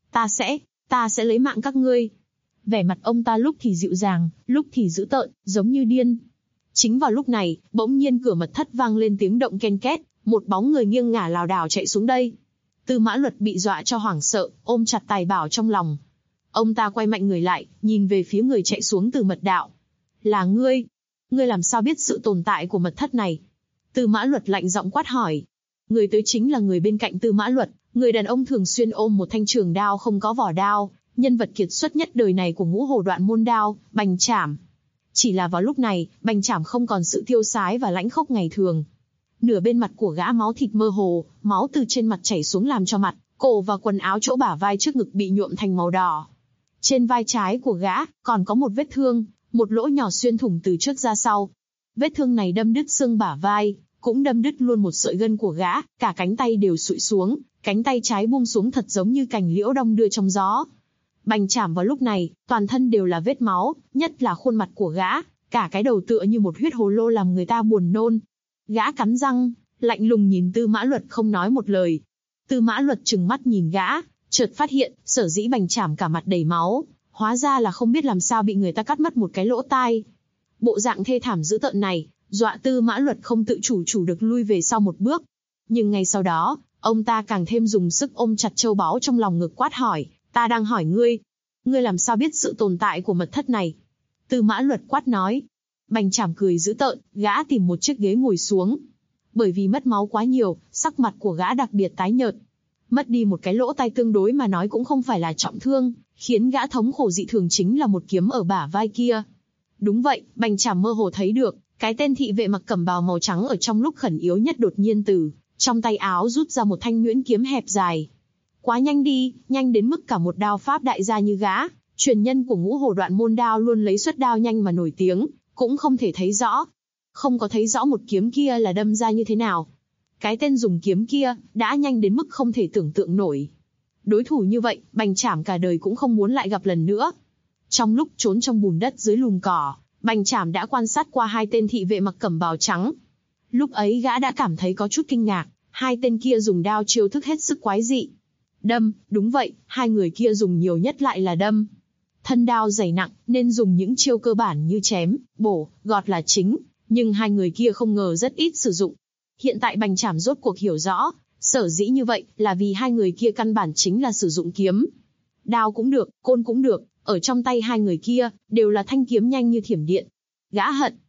S2: ta sẽ lấy mạng các ngươi. Vẻ mặt ông ta lúc thì dịu dàng, lúc thì dữ tợn, giống như điên. Chính vào lúc này, bỗng nhiên cửa mật thất vang lên tiếng động ken két, một bóng người nghiêng ngả lảo đảo chạy xuống đây. Tư Mã Luật bị dọa cho hoảng sợ, ôm chặt tài bảo trong lòng. Ông ta quay mạnh người lại, nhìn về phía người chạy xuống từ mật đạo. Là ngươi? Ngươi làm sao biết sự tồn tại của mật thất này? Tư Mã Luật lạnh giọng quát hỏi. Người tới chính là người bên cạnh Tư Mã Luật, người đàn ông thường xuyên ôm một thanh trường đao không có vỏ đao, nhân vật kiệt xuất nhất đời này của Ngũ Hồ Đoạn Môn Đao, Bành Trảm. Chỉ là vào lúc này, Bành Trảm không còn sự tiêu sái và lãnh khốc ngày thường. Nửa bên mặt của gã máu thịt mơ hồ, máu từ trên mặt chảy xuống làm cho mặt, cổ và quần áo chỗ bả vai trước ngực bị nhuộm thành màu đỏ. Trên vai trái của gã, còn có một vết thương, một lỗ nhỏ xuyên thủng từ trước ra sau. Vết thương này đâm đứt xương bả vai, cũng đâm đứt luôn một sợi gân của gã, cả cánh tay đều sụi xuống, cánh tay trái buông xuống thật giống như cành liễu đong đưa trong gió. Bành Trảm vào lúc này, toàn thân đều là vết máu, nhất là khuôn mặt của gã, cả cái đầu tựa như một huyết hồ lô làm người ta buồn nôn. Gã cắn răng, lạnh lùng nhìn Tư Mã Luật không nói một lời. Tư Mã Luật trừng mắt nhìn gã, chợt phát hiện, sở dĩ Bành Trảm cả mặt đầy máu, hóa ra là không biết làm sao bị người ta cắt mất một cái lỗ tai. Bộ dạng thê thảm dữ tợn này, dọa Tư Mã Luật không tự chủ được lui về sau một bước. Nhưng ngay sau đó, ông ta càng thêm dùng sức ôm chặt châu báu trong lòng ngực quát hỏi, ta đang hỏi ngươi, ngươi làm sao biết sự tồn tại của mật thất này? Tư Mã Luật quát nói. Bành Trảm cười dữ tợn, gã tìm một chiếc ghế ngồi xuống. Bởi vì mất máu quá nhiều, sắc mặt của gã đặc biệt tái nhợt. Mất đi một cái lỗ tai tương đối mà nói cũng không phải là trọng thương, khiến gã thống khổ dị thường chính là một kiếm ở bả vai kia. Đúng vậy, Bành Trảm mơ hồ thấy được, cái tên thị vệ mặc cẩm bào màu trắng ở trong lúc khẩn yếu nhất đột nhiên từ trong tay áo rút ra một thanh nhuyễn kiếm hẹp dài. Quá nhanh đi, nhanh đến mức cả một đao pháp đại gia như gã, truyền nhân của Ngũ Hồ Đoạn Môn Đao luôn lấy xuất đao nhanh mà nổi tiếng, cũng không thể thấy rõ. Không có thấy rõ một kiếm kia là đâm ra như thế nào. Cái tên dùng kiếm kia, đã nhanh đến mức không thể tưởng tượng nổi. Đối thủ như vậy, Bành Trảm cả đời cũng không muốn lại gặp lần nữa. Trong lúc trốn trong bùn đất dưới lùm cỏ, Bành Trảm đã quan sát qua hai tên thị vệ mặc cẩm bào trắng. Lúc ấy gã đã cảm thấy có chút kinh ngạc, hai tên kia dùng đao chiêu thức hết sức quái dị. Đâm, đúng vậy, hai người kia dùng nhiều nhất lại là đâm. Thân đao dày nặng, nên dùng những chiêu cơ bản như chém, bổ, gọt là chính, nhưng hai người kia không ngờ rất ít sử dụng. Hiện tại Bành Trảm rốt cuộc hiểu rõ, sở dĩ như vậy là vì hai người kia căn bản chính là sử dụng kiếm. Đao cũng được, côn cũng được, ở trong tay hai người kia, đều là thanh kiếm nhanh như thiểm điện. Gã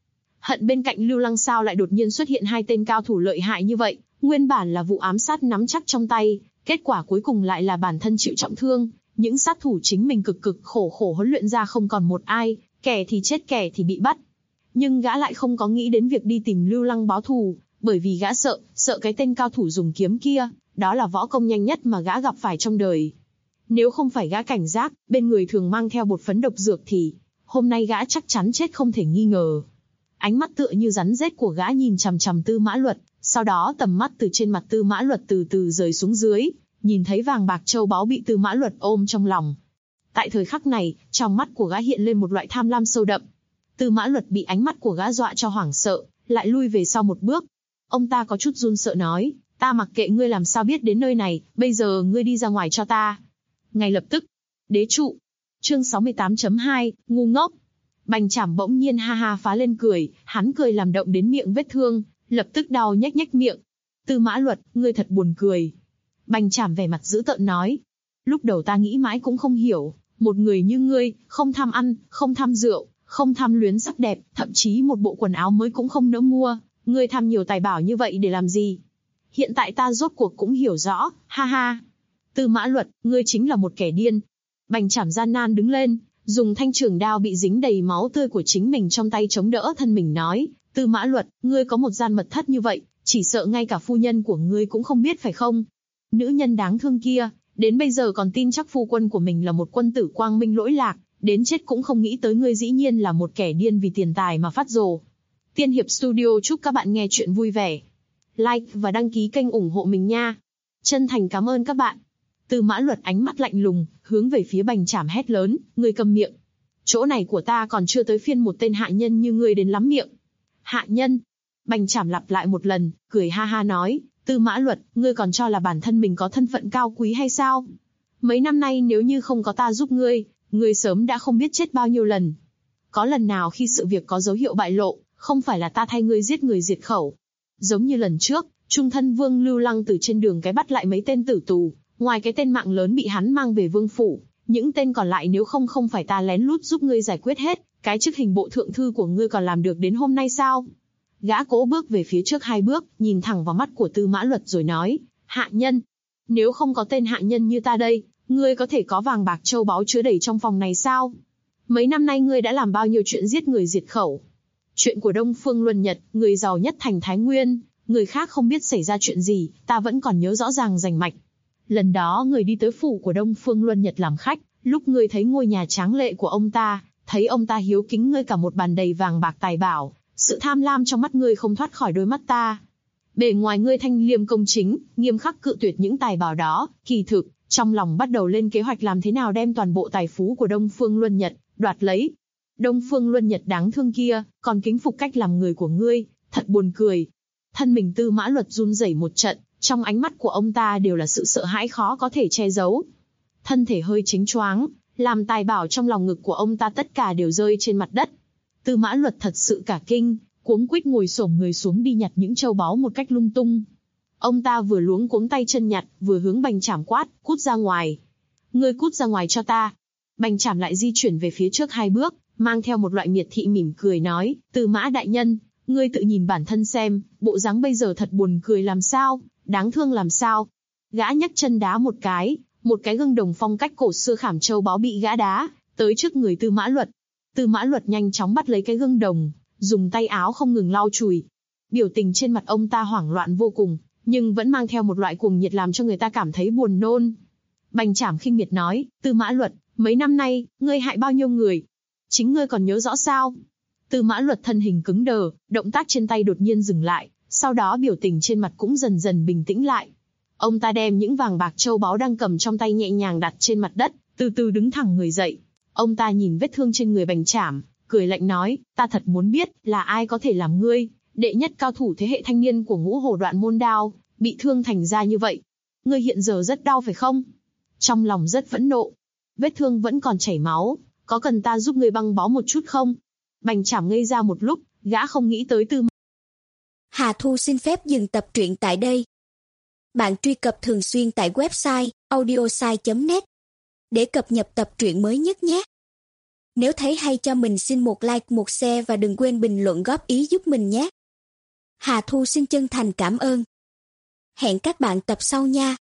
S2: hận bên cạnh Lưu Lăng sao lại đột nhiên xuất hiện hai tên cao thủ lợi hại như vậy, nguyên bản là vụ ám sát nắm chắc trong tay, kết quả cuối cùng lại là bản thân chịu trọng thương, những sát thủ chính mình cực khổ huấn luyện ra không còn một ai, kẻ thì chết kẻ thì bị bắt. Nhưng gã lại không có nghĩ đến việc đi tìm Lưu Lăng báo thù, bởi vì gã sợ cái tên cao thủ dùng kiếm kia, đó là võ công nhanh nhất mà gã gặp phải trong đời. Nếu không phải gã cảnh giác, bên người thường mang theo bột phấn độc dược thì, hôm nay gã chắc chắn chết không thể nghi ngờ. Ánh mắt tựa như rắn rết của gã nhìn chằm chằm Tư Mã Luật, sau đó tầm mắt từ trên mặt Tư Mã Luật từ từ rời xuống dưới, nhìn thấy vàng bạc châu báu bị Tư Mã Luật ôm trong lòng. Tại thời khắc này, trong mắt của gã hiện lên một loại tham lam sâu đậm. Tư Mã Luật bị ánh mắt của gã dọa cho hoảng sợ, lại lui về sau một bước. Ông ta có chút run sợ nói, ta mặc kệ ngươi làm sao biết đến nơi này, bây giờ ngươi đi ra ngoài cho ta. Ngay lập tức. Đế trụ. Chương 68.2, ngu ngốc. Bành Trảm bỗng nhiên ha ha phá lên cười, hắn cười làm động đến miệng vết thương, lập tức đau nhếch nhếch miệng. Tư Mã Luật, ngươi thật buồn cười. Bành Trảm vẻ mặt dữ tợn nói. Lúc đầu ta nghĩ mãi cũng không hiểu, một người như ngươi, không tham ăn, không tham rượu, không tham luyến sắc đẹp, thậm chí một bộ quần áo mới cũng không nỡ mua, ngươi tham nhiều tài bảo như vậy để làm gì? Hiện tại ta rốt cuộc cũng hiểu rõ, ha ha. Tư Mã Luật, ngươi chính là một kẻ điên. Bành Trảm gian nan đứng lên, dùng thanh trường đao bị dính đầy máu tươi của chính mình trong tay chống đỡ thân mình nói, Tư Mã Luật, ngươi có một gian mật thất như vậy, chỉ sợ ngay cả phu nhân của ngươi cũng không biết phải không? Nữ nhân đáng thương kia, đến bây giờ còn tin chắc phu quân của mình là một quân tử quang minh lỗi lạc, đến chết cũng không nghĩ tới ngươi dĩ nhiên là một kẻ điên vì tiền tài mà phát rồ. Tiên Hiệp Studio chúc các bạn nghe chuyện vui vẻ. Like và đăng ký kênh ủng hộ mình nha. Chân thành cảm ơn các bạn. Tư Mã Luật ánh mắt lạnh lùng, hướng về phía Bành Trảm hét lớn, ngươi câm miệng. Chỗ này của ta còn chưa tới phiên một tên hạ nhân như ngươi đến lắm miệng. Hạ nhân? Bành Trảm lặp lại một lần, cười ha ha nói, Tư Mã Luật, ngươi còn cho là bản thân mình có thân phận cao quý hay sao? Mấy năm nay nếu như không có ta giúp ngươi sớm đã không biết chết bao nhiêu lần. Có lần nào khi sự việc có dấu hiệu bại lộ, không phải là ta thay ngươi giết người diệt khẩu. Giống như lần trước, Trung Thân Vương Lưu Lăng từ trên đường cái bắt lại mấy tên tử tù, ngoài cái tên mạng lớn bị hắn mang về vương phủ, những tên còn lại nếu không phải ta lén lút giúp ngươi giải quyết hết, cái chức hình bộ thượng thư của ngươi còn làm được đến hôm nay sao? Gã cố bước về phía trước 2 bước, nhìn thẳng vào mắt của Tư Mã Luật rồi nói, hạ nhân. Nếu không có tên hạ nhân như ta đây, ngươi có thể có vàng bạc châu báu chứa đầy trong phòng này sao? Mấy năm nay ngươi đã làm bao nhiêu chuyện giết người diệt khẩu? Chuyện của Đông Phương Luân Nhật, người giàu nhất thành Thái Nguyên, người khác không biết xảy ra chuyện gì, ta vẫn còn nhớ rõ ràng rành mạch. Lần đó người đi tới phủ của Đông Phương Luân Nhật làm khách, lúc ngươi thấy ngôi nhà tráng lệ của ông ta, thấy ông ta hiếu kính ngươi cả một bàn đầy vàng bạc tài bảo, sự tham lam trong mắt ngươi không thoát khỏi đôi mắt ta. Bề ngoài ngươi thanh liêm công chính, nghiêm khắc cự tuyệt những tài bảo đó, kỳ thực, trong lòng bắt đầu lên kế hoạch làm thế nào đem toàn bộ tài phú của Đông Phương Luân Nhật, đoạt lấy. Đông Phương Luân Nhật đáng thương kia, còn kính phục cách làm người của ngươi, thật buồn cười. Thân mình Tư Mã Luật run rẩy một trận, trong ánh mắt của ông ta đều là sự sợ hãi khó có thể che giấu. Thân thể hơi chếnh choáng, làm tài bảo trong lòng ngực của ông ta tất cả đều rơi trên mặt đất. Tư Mã Luật thật sự cả kinh, cuống quýt ngồi xổm người xuống đi nhặt những châu báu một cách lung tung. Ông ta vừa luống cuống tay chân nhặt, vừa hướng Bành Trảm quát, cút ra ngoài. Ngươi cút ra ngoài cho ta. Bành Trảm lại di chuyển về phía trước 2 bước, mang theo một loại miệt thị mỉm cười nói, Tư Mã đại nhân, ngươi tự nhìn bản thân xem, bộ dáng bây giờ thật buồn cười làm sao, đáng thương làm sao. Gã nhấc chân đá một cái gương đồng phong cách cổ xưa khảm châu báu bị gã đá, tới trước người Tư Mã Luật. Tư Mã Luật nhanh chóng bắt lấy cái gương đồng, dùng tay áo không ngừng lau chùi. Biểu tình trên mặt ông ta hoảng loạn vô cùng, nhưng vẫn mang theo một loại cuồng nhiệt làm cho người ta cảm thấy buồn nôn. Bành Trảm khinh miệt nói, Tư Mã Luật, mấy năm nay, ngươi hại bao nhiêu người? Chính ngươi còn nhớ rõ sao? Tư Mã Luật thân hình cứng đờ, động tác trên tay đột nhiên dừng lại, sau đó biểu tình trên mặt cũng dần dần bình tĩnh lại. Ông ta đem những vàng bạc châu báu đang cầm trong tay nhẹ nhàng đặt trên mặt đất, từ từ đứng thẳng người dậy. Ông ta nhìn vết thương trên người Bành Trảm, cười lạnh nói, ta thật muốn biết là ai có thể làm ngươi, đệ nhất cao thủ thế hệ thanh niên của Ngũ Hồ Đoạn Môn Đao, bị thương thành ra như vậy. Ngươi hiện giờ rất đau phải không? Trong lòng rất phẫn nộ. Vết thương vẫn còn chảy máu, có cần ta giúp ngươi băng bó một chút không? Bành Trảm ngây ra một lúc, gã không nghĩ tới Tư.
S3: Hà Thu xin phép dừng tập truyện tại đây. Bạn truy cập thường xuyên tại website audiosai.net để cập nhật tập truyện mới nhất nhé. Nếu thấy hay cho mình xin một like, một share và đừng quên bình luận góp ý giúp mình nhé. Hà Thu xin chân thành cảm ơn. Hẹn các bạn tập sau nha.